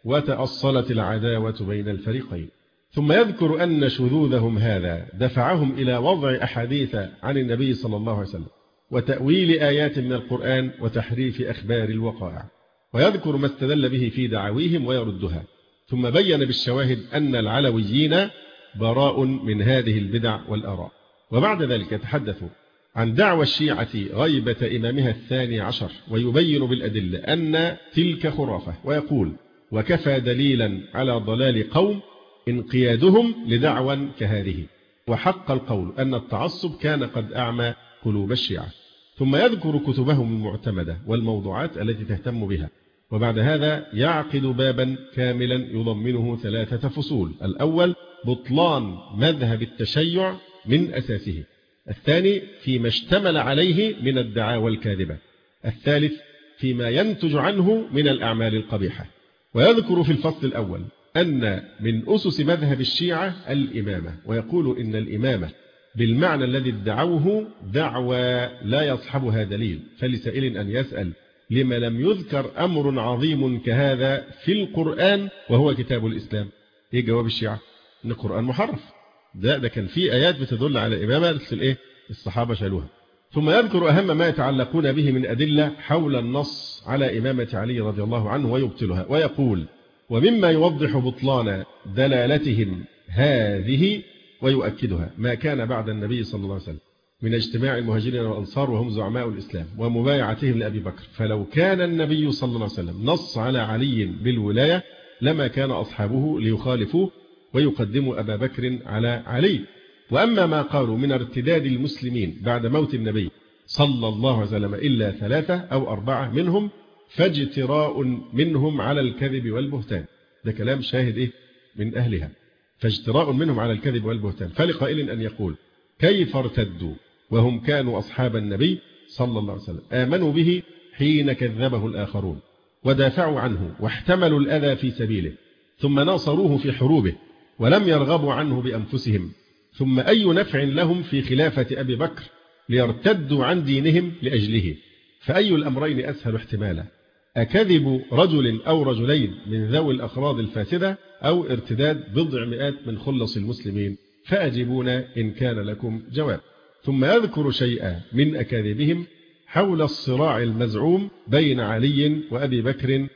وتأصلت العداوة بين الفريقين. ثم يذكر أن شذوذهم هذا دفعهم إلى وضع أحاديث عن النبي صلى الله عليه وسلم وتأويل آيات من القرآن وتحريف أخبار الوقائع، ويذكر ما استدل به في دعاويهم ويردها. ثم بين بالشواهد أن العلويين براء من هذه البدع والآراء. وبعد ذلك يتحدث عن دعوى الشيعة غيبة إمامها الثاني عشر، ويبين بالأدلة أن تلك خرافة، ويقول: وكفى دليلا على ضلال قوم انقيادهم لدعوى كهذه، وحق القول أن التعصب كان قد أعمى قلوب الشيعة. ثم يذكر كتبهم المعتمدة والموضوعات التي تهتم بها. وبعد هذا يعقد بابا كاملا يضمنه 3 فصول: الأول بطلان مذهب التشيع من أساسه، الثاني فيما اشتمل عليه من الدعاوى الكاذبة، الثالث فيما ينتج عنه من الأعمال القبيحة. ويذكر في الفصل الأول أن من أسس مذهب الشيعة الإمامة، ويقول إن الإمامة بالمعنى الذي ادعوه دعوى لا يصحبها دليل، فلسائل أن يسأل: لما لم يذكر أمر عظيم كهذا في القرآن وهو كتاب الإسلام؟ إيه جواب الشيعة؟ إن القرآن محرف. ده كان فيه آيات بتدل على الإمامة، بس الصحابة شالوها. ثم يذكر أهم ما يتعلقون به من أدلة حول النص على إمامة علي رضي الله عنه ويبطلها، ويقول: ومما يوضح بطلان دلالتهم هذه ويؤكدها ما كان بعد النبي صلى الله عليه وسلم من اجتماع المهاجرين والأنصار وهم زعماء الإسلام ومبايعتهم لأبي بكر، فلو كان النبي صلى الله عليه وسلم نص على علي بالولاية لما كان أصحابه ليخالفوه ويقدموا أبا بكر على علي. وأما ما قالوا من ارتداد المسلمين بعد موت النبي صلى الله عليه وسلم إلا 3 أو 4 منهم فاجتراء منهم على الكذب والبهتان. ده كلام شاهد من أهلها، فاجتراء منهم على الكذب والبهتان. فلقائل أن يقول: كيف ارتدوا وهم كانوا أصحاب النبي صلى الله عليه وسلم، آمنوا به حين كذبه الآخرون ودافعوا عنه واحتملوا الأذى في سبيله، ثم ناصروه في حروبه ولم يرغبوا عنه بأنفسهم، ثم أي نفع لهم في خلافة أبي بكر ليرتدوا عن دينهم لأجله؟ فأي الأمرين أسهل احتمالا؟ أكذب رجل أو رجلين من ذوي الأغراض الفاسدة، أو ارتداد بضع مئات من خلص المسلمين؟ فأجيبونا إن كان لكم جواب. ثم يذكر شيئا من أكاذيبهم حول الصراع المزعوم بين علي وأبي بكر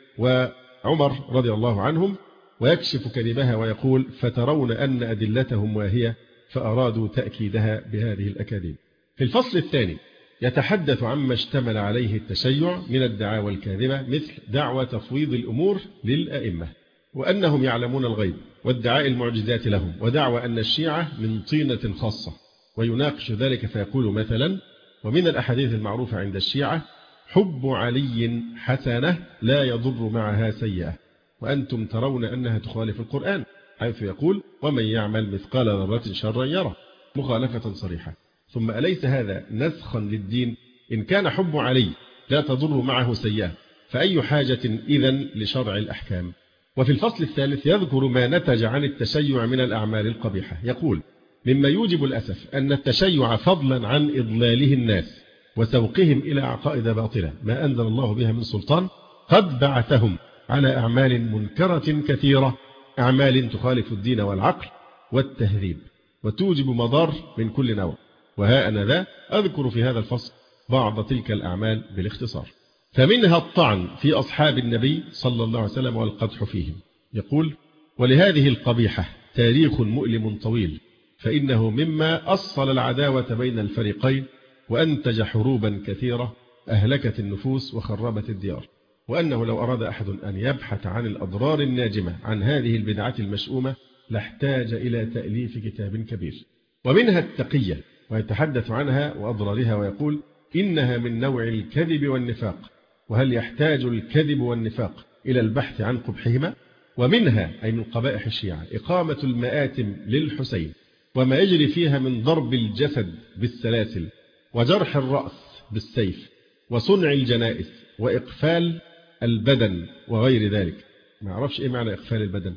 وعمر رضي الله عنهم، ويكشف كذبها ويقول: فترون أن أدلتهم واهية، فأرادوا تأكيدها بهذه الأكاذيب. في الفصل الثاني يتحدث عما اشتمل عليه التشيع من الدعاوى الكاذبة، مثل دعوى تفويض الأمور للأئمة وأنهم يعلمون الغيب وادعاء المعجزات لهم، ودعوى أن الشيعة من طينة خاصة. ويناقش ذلك فيقول مثلا: ومن الأحاديث المعروفة عند الشيعة حب علي حسنة لا يضر معها سيئة، وأنتم ترون أنها تخالف القرآن، حيث يقول: ومن يعمل مثقال ذرة شرا يره، مخالفة صريحة. ثم أليس هذا نسخا للدين؟ إن كان حب علي لا تضر معه سيئة، فأي حاجة إذن لشرع الأحكام؟ وفي الفصل الثالث يذكر ما نتج عن التشيع من الأعمال القبيحة، يقول: مما يوجب الأسف أن التشيع فضلا عن إضلاله الناس وسوقهم إلى عقائد باطلة ما أنزل الله بها من سلطان، قد بعثهم على أعمال منكرة كثيرة، أعمال تخالف الدين والعقل والتهذيب وتوجب مضار من كل نوع. وها أنا ذا أذكر في هذا الفصل بعض تلك الأعمال بالاختصار. فمنها الطعن في أصحاب النبي صلى الله عليه وسلم والقدح فيهم. يقول: ولهذه القبيحة تاريخ مؤلم طويل، فإنه مما أصل العداوة بين الفريقين وأنتج حروبا كثيرة أهلكت النفوس وخربت الديار، وأنه لو أراد أحد أن يبحث عن الأضرار الناجمة عن هذه البدعة المشؤومة لاحتاج إلى تأليف كتاب كبير. ومنها التقية، ويتحدث عنها وأضرارها ويقول: إنها من نوع الكذب والنفاق، وهل يحتاج الكذب والنفاق إلى البحث عن قبحهما؟ ومنها أي من قبائح الشيعة إقامة المآتم للحسين وما يجري فيها من ضرب الجسد بالسلاسل وجرح الرأس بالسيف وصنع الجنائز وإقفال البدن وغير ذلك. ما أعرفش إيه معنى إقفال البدن.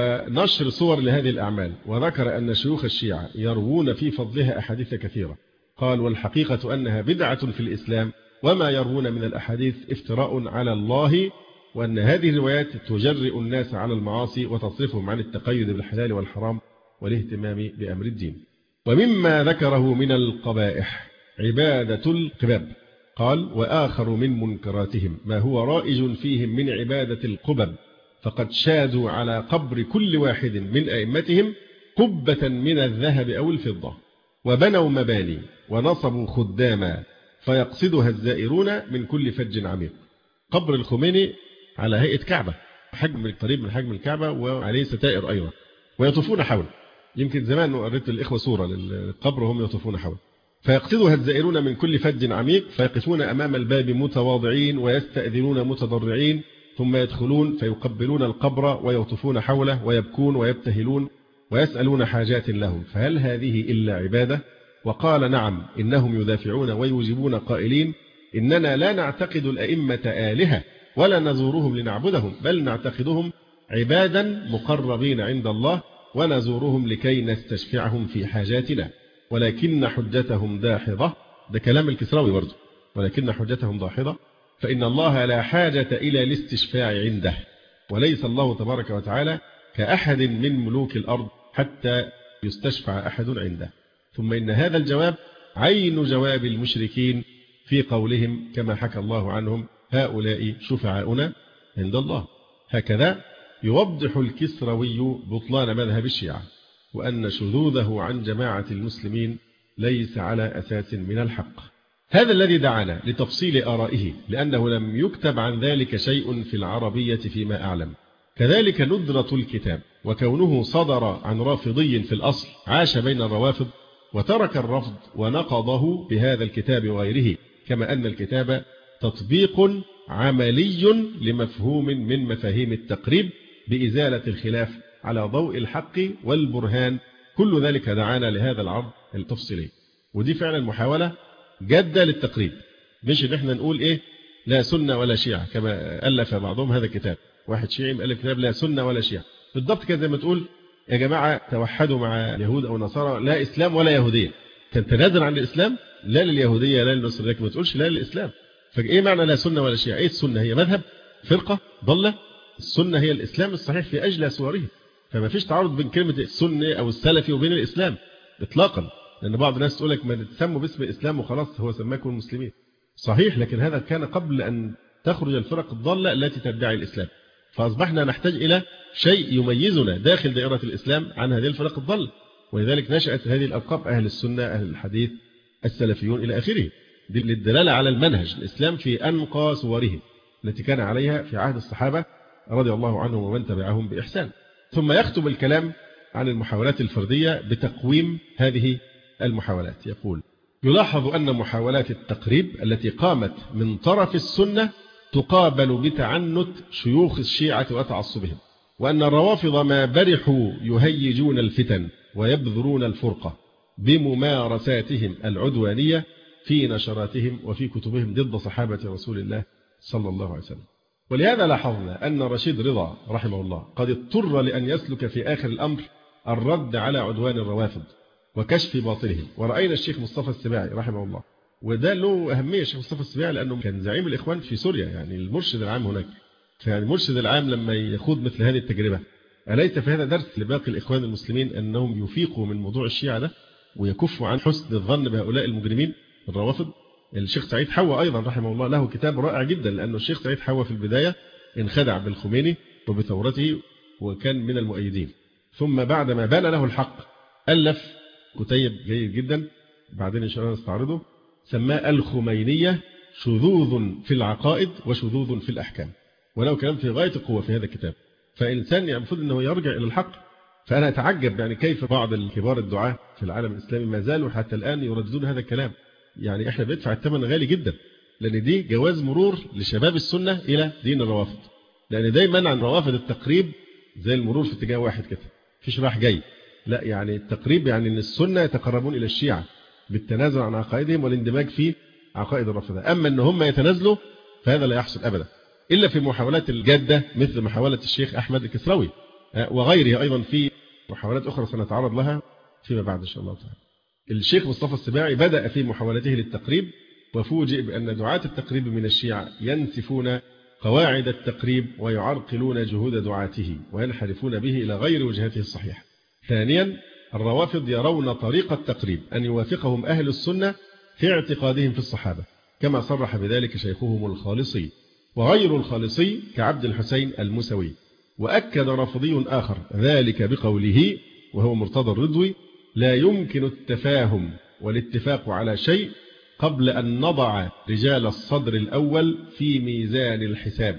ونشر صور لهذه الأعمال، وذكر أن شيوخ الشيعة يروون في فضلها أحاديث كثيرة، قال: والحقيقة أنها بدعة في الإسلام، وما يروون من الأحاديث افتراء على الله، وأن هذه الروايات تجرئ الناس على المعاصي وتصرفهم عن التقيد بالحلال والحرام والاهتمام بأمر الدين. ومما ذكره من القبائح عبادة القباب. قال: وآخر من منكراتهم ما هو رائج فيهم من عبادة القبب، فقد شادوا على قبر كل واحد من أئمتهم قبة من الذهب أو الفضة، وبنوا مباني ونصبوا خداما فيقصدها الزائرون من كل فج عميق. قبر الخميني على هيئة كعبة، حجم قريب من حجم الكعبة، وعليه ستائر أيضا، ويطوفون حوله. يمكن زمان قريت الإخوة صورة للقبر وهم يطوفون حوله. فيقصدها الزائرون من كل فج عميق، فيقفون أمام الباب متواضعين ويستأذنون متضرعين، ثم يدخلون فيقبلون القبر ويطوفون حوله ويبكون ويبتهلون ويسألون حاجات لهم، فهل هذه إلا عبادة؟ وقال: نعم، إنهم يدافعون ويوجبون قائلين: إننا لا نعتقد الأئمة آلهة ولا نزورهم لنعبدهم، بل نعتقدهم عبادا مقربين عند الله، ونزورهم لكي نستشفعهم في حاجاتنا، ولكن حجتهم داحضة. ده كلام الكسراوي برضه. ولكن حجتهم داحضة، فإن الله لا حاجة إلى الاستشفاع عنده، وليس الله تبارك وتعالى كأحد من ملوك الأرض حتى يستشفع أحد عنده. ثم إن هذا الجواب عين جواب المشركين في قولهم كما حكى الله عنهم: هؤلاء شفعاؤنا عند الله. هكذا يوضح الكسروي بطلان مذهب الشيعة، وأن شذوذه عن جماعة المسلمين ليس على أساس من الحق. هذا الذي دعانا لتفصيل آرائه، لأنه لم يكتب عن ذلك شيء في العربية فيما أعلم. كذلك ندرة الكتاب، وكونه صدر عن رافضي في الأصل عاش بين الروافض وترك الرفض ونقضه بهذا الكتاب وغيره، كما أن الكتاب تطبيق عملي لمفهوم من مفاهيم التقريب بإزالة الخلاف على ضوء الحق والبرهان. كل ذلك دعانا لهذا العرض التفصيلي، ودي فعلا محاولة جادة للتقريب، مش ان احنا نقول ايه لا سنة ولا شيعة كما ألف بعضهم هذا الكتاب. واحد شيعي مؤلف كتاب لا سنة ولا شيعة، بالضبط كده زي ما تقول يا جماعة توحدوا مع اليهود أو النصارى، لا إسلام ولا يهودية، تنتنازل عن الإسلام لا لليهودية لا للنصرانية، ما تقولش لا للإسلام. فإيه معنى لا سنة ولا شيعة؟ إيه السنة؟ هي مذهب، فرقة ضلة. السنة هي الإسلام الصحيح في أجلى صوره، فما فيش تعارض بين كلمة السنة أو السلفي وبين الإسلام إطلاقا، لأن بعض الناس تقول لك ما تسموا باسم الإسلام وخلاص هو سماكم المسلمين. صحيح، لكن هذا كان قبل أن تخرج الفرق الضالة التي تدعي الإسلام، فأصبحنا نحتاج إلى شيء يميزنا داخل دائرة الإسلام عن هذه الفرق الضالة، ولذلك نشأت هذه الألقاب: أهل السنة، أهل الحديث، السلفيون إلى آخره. دي للدلالة على المنهج الإسلام في أنقى صوره التي كان عليها في عهد الصحابة رضي الله عنهم ومن تبعهم بإحسان. ثم يختم الكلام عن المحاولات الفردية بتقويم هذه المحاولات. يقول: يلاحظ أن محاولات التقريب التي قامت من طرف السنة تقابل بتعنت شيوخ الشيعة وتعصبهم، وأن الروافض ما برحوا يهيجون الفتن ويبذرون الفرقة بممارساتهم العدوانية في نشراتهم وفي كتبهم ضد صحابة رسول الله صلى الله عليه وسلم. ولهذا لاحظنا أن رشيد رضا رحمه الله قد اضطر لأن يسلك في آخر الأمر الرد على عدوان الروافض وكشف باطلهم. ورأينا الشيخ مصطفى السباعي رحمه الله، وده له أهمية الشيخ مصطفى السباعي لأنه كان زعيم الإخوان في سوريا، يعني المرشد العام هناك. فيعني المرشد العام لما يخوض مثل هذه التجربة، أليس في هذا درس لباقي الإخوان المسلمين أنهم يفيقوا من موضوع الشيعة ده ويكفوا عن حسن الظن بهؤلاء المجرمين الروافض؟ الشيخ سعيد حوا أيضا رحمه الله له كتاب رائع جدا، لأنه الشيخ سعيد حوا في البداية انخدع بالخميني وبثورته وكان من المؤيدين، ثم بعد ما بان له الحق ألف كتيب جيد جدا بعدين إن شاء الله نستعرضه، سماه الخمينية: شذوذ في العقائد وشذوذ في الأحكام، وله كلام في غاية القوة في هذا الكتاب. فإنسان المفروض أنه يرجع إلى الحق. فأنا أتعجب يعني كيف بعض الكبار الدعاة في العالم الإسلامي ما زالوا حتى الآن يرددون هذا الكلام. يعني إحنا بندفع الثمن غالي جدا، لأن دي جواز مرور لشباب السنة إلى دين الروافض، لأن دايما عن روافض التقريب زي المرور في اتجاه واحد كده، فيش راح جاي. لا، يعني التقريب يعني أن السنة يتقربون إلى الشيعة بالتنازل عن عقائدهم والاندماج في عقائد الرافضة. أما أن هم يتنازلوا فهذا لا يحصل أبدا إلا في محاولات الجادة مثل محاولة الشيخ أحمد الكسروي وغيره أيضا في محاولات أخرى سنتعرض لها فيما بعد إن شاء الله تعالى. الشيخ مصطفى السباعي بدأ في محاولته للتقريب، وفوجئ بأن دعاة التقريب من الشيعة ينسفون قواعد التقريب ويعرقلون جهود دعاته وينحرفون به إلى غير وجهته الصحيحة. ثانيا، الروافض يرون طريق التقريب أن يوافقهم أهل السنة في اعتقادهم في الصحابة، كما صرح بذلك شيخهم الخالصي وغير الخالصي كعبد الحسين الموسوي. وأكد رافضي آخر ذلك بقوله وهو مرتضى الرضوي: لا يمكن التفاهم والاتفاق على شيء قبل أن نضع رجال الصدر الأول في ميزان الحساب،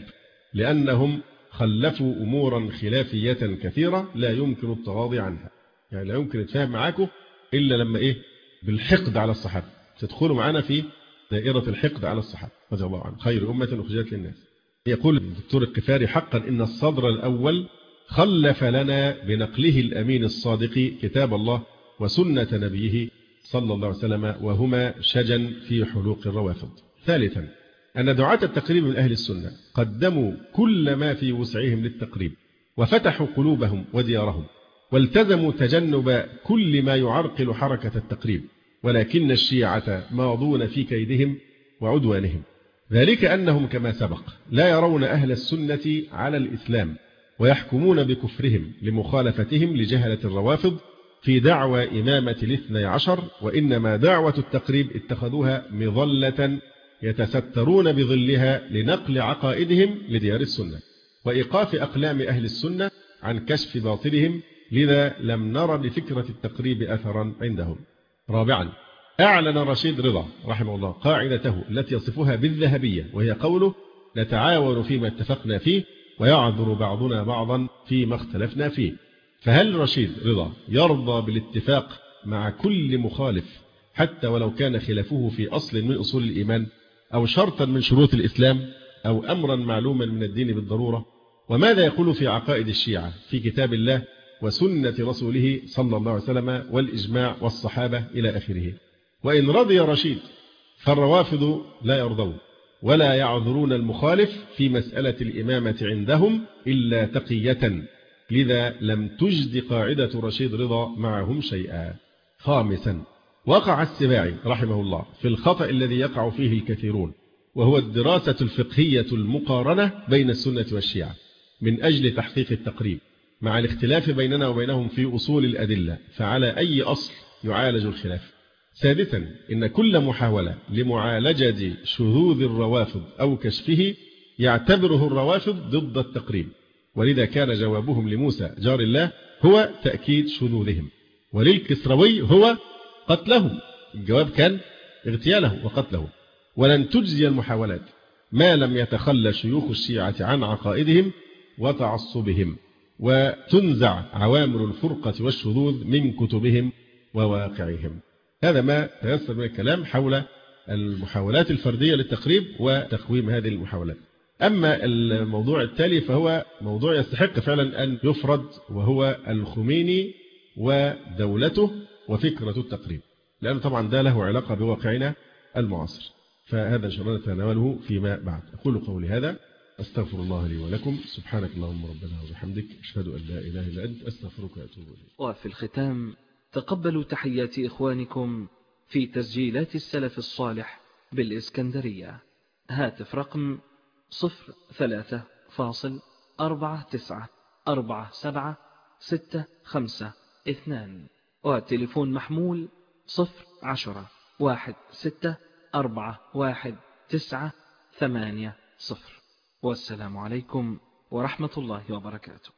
لأنهم خلفوا أمورا خلافية كثيرة لا يمكن التغاضي عنها. يعني لا يمكن التفاهم معاكم إلا لما بالحقد على الصحابة، تدخلوا معنا في دائرة الحقد على الصحابة رضي الله عنهم، خير أمة أخرجت للناس. يقول الدكتور القفاري: حقا إن الصدر الأول خلف لنا بنقله الأمين الصادق كتاب الله وسنة نبيه صلى الله عليه وسلم، وهما شجن في حلوق الروافض. ثالثا، أن دعاة التقريب من أهل السنة قدموا كل ما في وسعهم للتقريب، وفتحوا قلوبهم وديارهم، والتزموا تجنب كل ما يعرقل حركة التقريب، ولكن الشيعة ماضون في كيدهم وعدوانهم، ذلك أنهم كما سبق لا يرون أهل السنة على الإسلام، ويحكمون بكفرهم لمخالفتهم لجهلة الروافض في دعوى إمامة الاثني عشر، وإنما دعوة التقريب اتخذوها مظلة يتسترون بظلها لنقل عقائدهم لديار السنة وإيقاف أقلام أهل السنة عن كشف باطلهم، لذا لم نر لفكرة التقريب أثرا عندهم. رابعا، أعلن رشيد رضا رحمه الله قاعدته التي يصفها بالذهبية، وهي قوله: نتعاون فيما اتفقنا فيه ويعذر بعضنا بعضا فيما اختلفنا فيه. فهل رشيد رضا يرضى بالاتفاق مع كل مخالف حتى ولو كان خلافه في أصل من أصول الإيمان أو شرطا من شروط الإسلام أو أمرا معلوما من الدين بالضرورة؟ وماذا يقول في عقائد الشيعة في كتاب الله وسنة رسوله صلى الله عليه وسلم والإجماع والصحابة إلى آخره؟ وإن رضي رشيد فالروافض لا يرضون ولا يعذرون المخالف في مسألة الإمامة عندهم إلا تقية، لذا لم تجد قاعدة رشيد رضا معهم شيئا. خامسا، وقع السباعي رحمه الله في الخطأ الذي يقع فيه الكثيرون، وهو الدراسة الفقهية المقارنة بين السنة والشيعة من أجل تحقيق التقريب، مع الاختلاف بيننا وبينهم في أصول الأدلة، فعلى أي أصل يعالج الخلاف؟ سادسا، إن كل محاولة لمعالجة شذوذ الروافض أو كشفه يعتبره الروافض ضد التقريب، ولذا كان جوابهم لموسى جار الله هو تأكيد شذوذهم، وللكسروي هو قتلهم. الجواب كان اغتياله وقتله. ولن تجزي المحاولات ما لم يتخلى شيوخ الشيعة عن عقائدهم وتعصبهم، وتنزع عوامل الفرقة والشذوذ من كتبهم وواقعهم. هذا ما تيسر من الكلام حول المحاولات الفردية للتقريب وتقويم هذه المحاولات. أما الموضوع التالي فهو موضوع يستحق فعلا أن يفرد، وهو الخميني ودولته وفكرة التقريب، لأن طبعا ده له علاقة بواقعنا المعاصر، فهذا إن شاء الله نتناوله فيما بعد. أقول قولي هذا، أستغفر الله لي ولكم، سبحانك اللهم ربنا وبحمدك، أشهد أن لا إله إلا أنت، أستغفرك وأتوب إليك. وفي الختام تقبلوا تحيات إخوانكم في تسجيلات السلف الصالح بالإسكندرية. هاتف رقم 03494765، وتليفون محمول 01016411980. والسلام عليكم ورحمة الله وبركاته.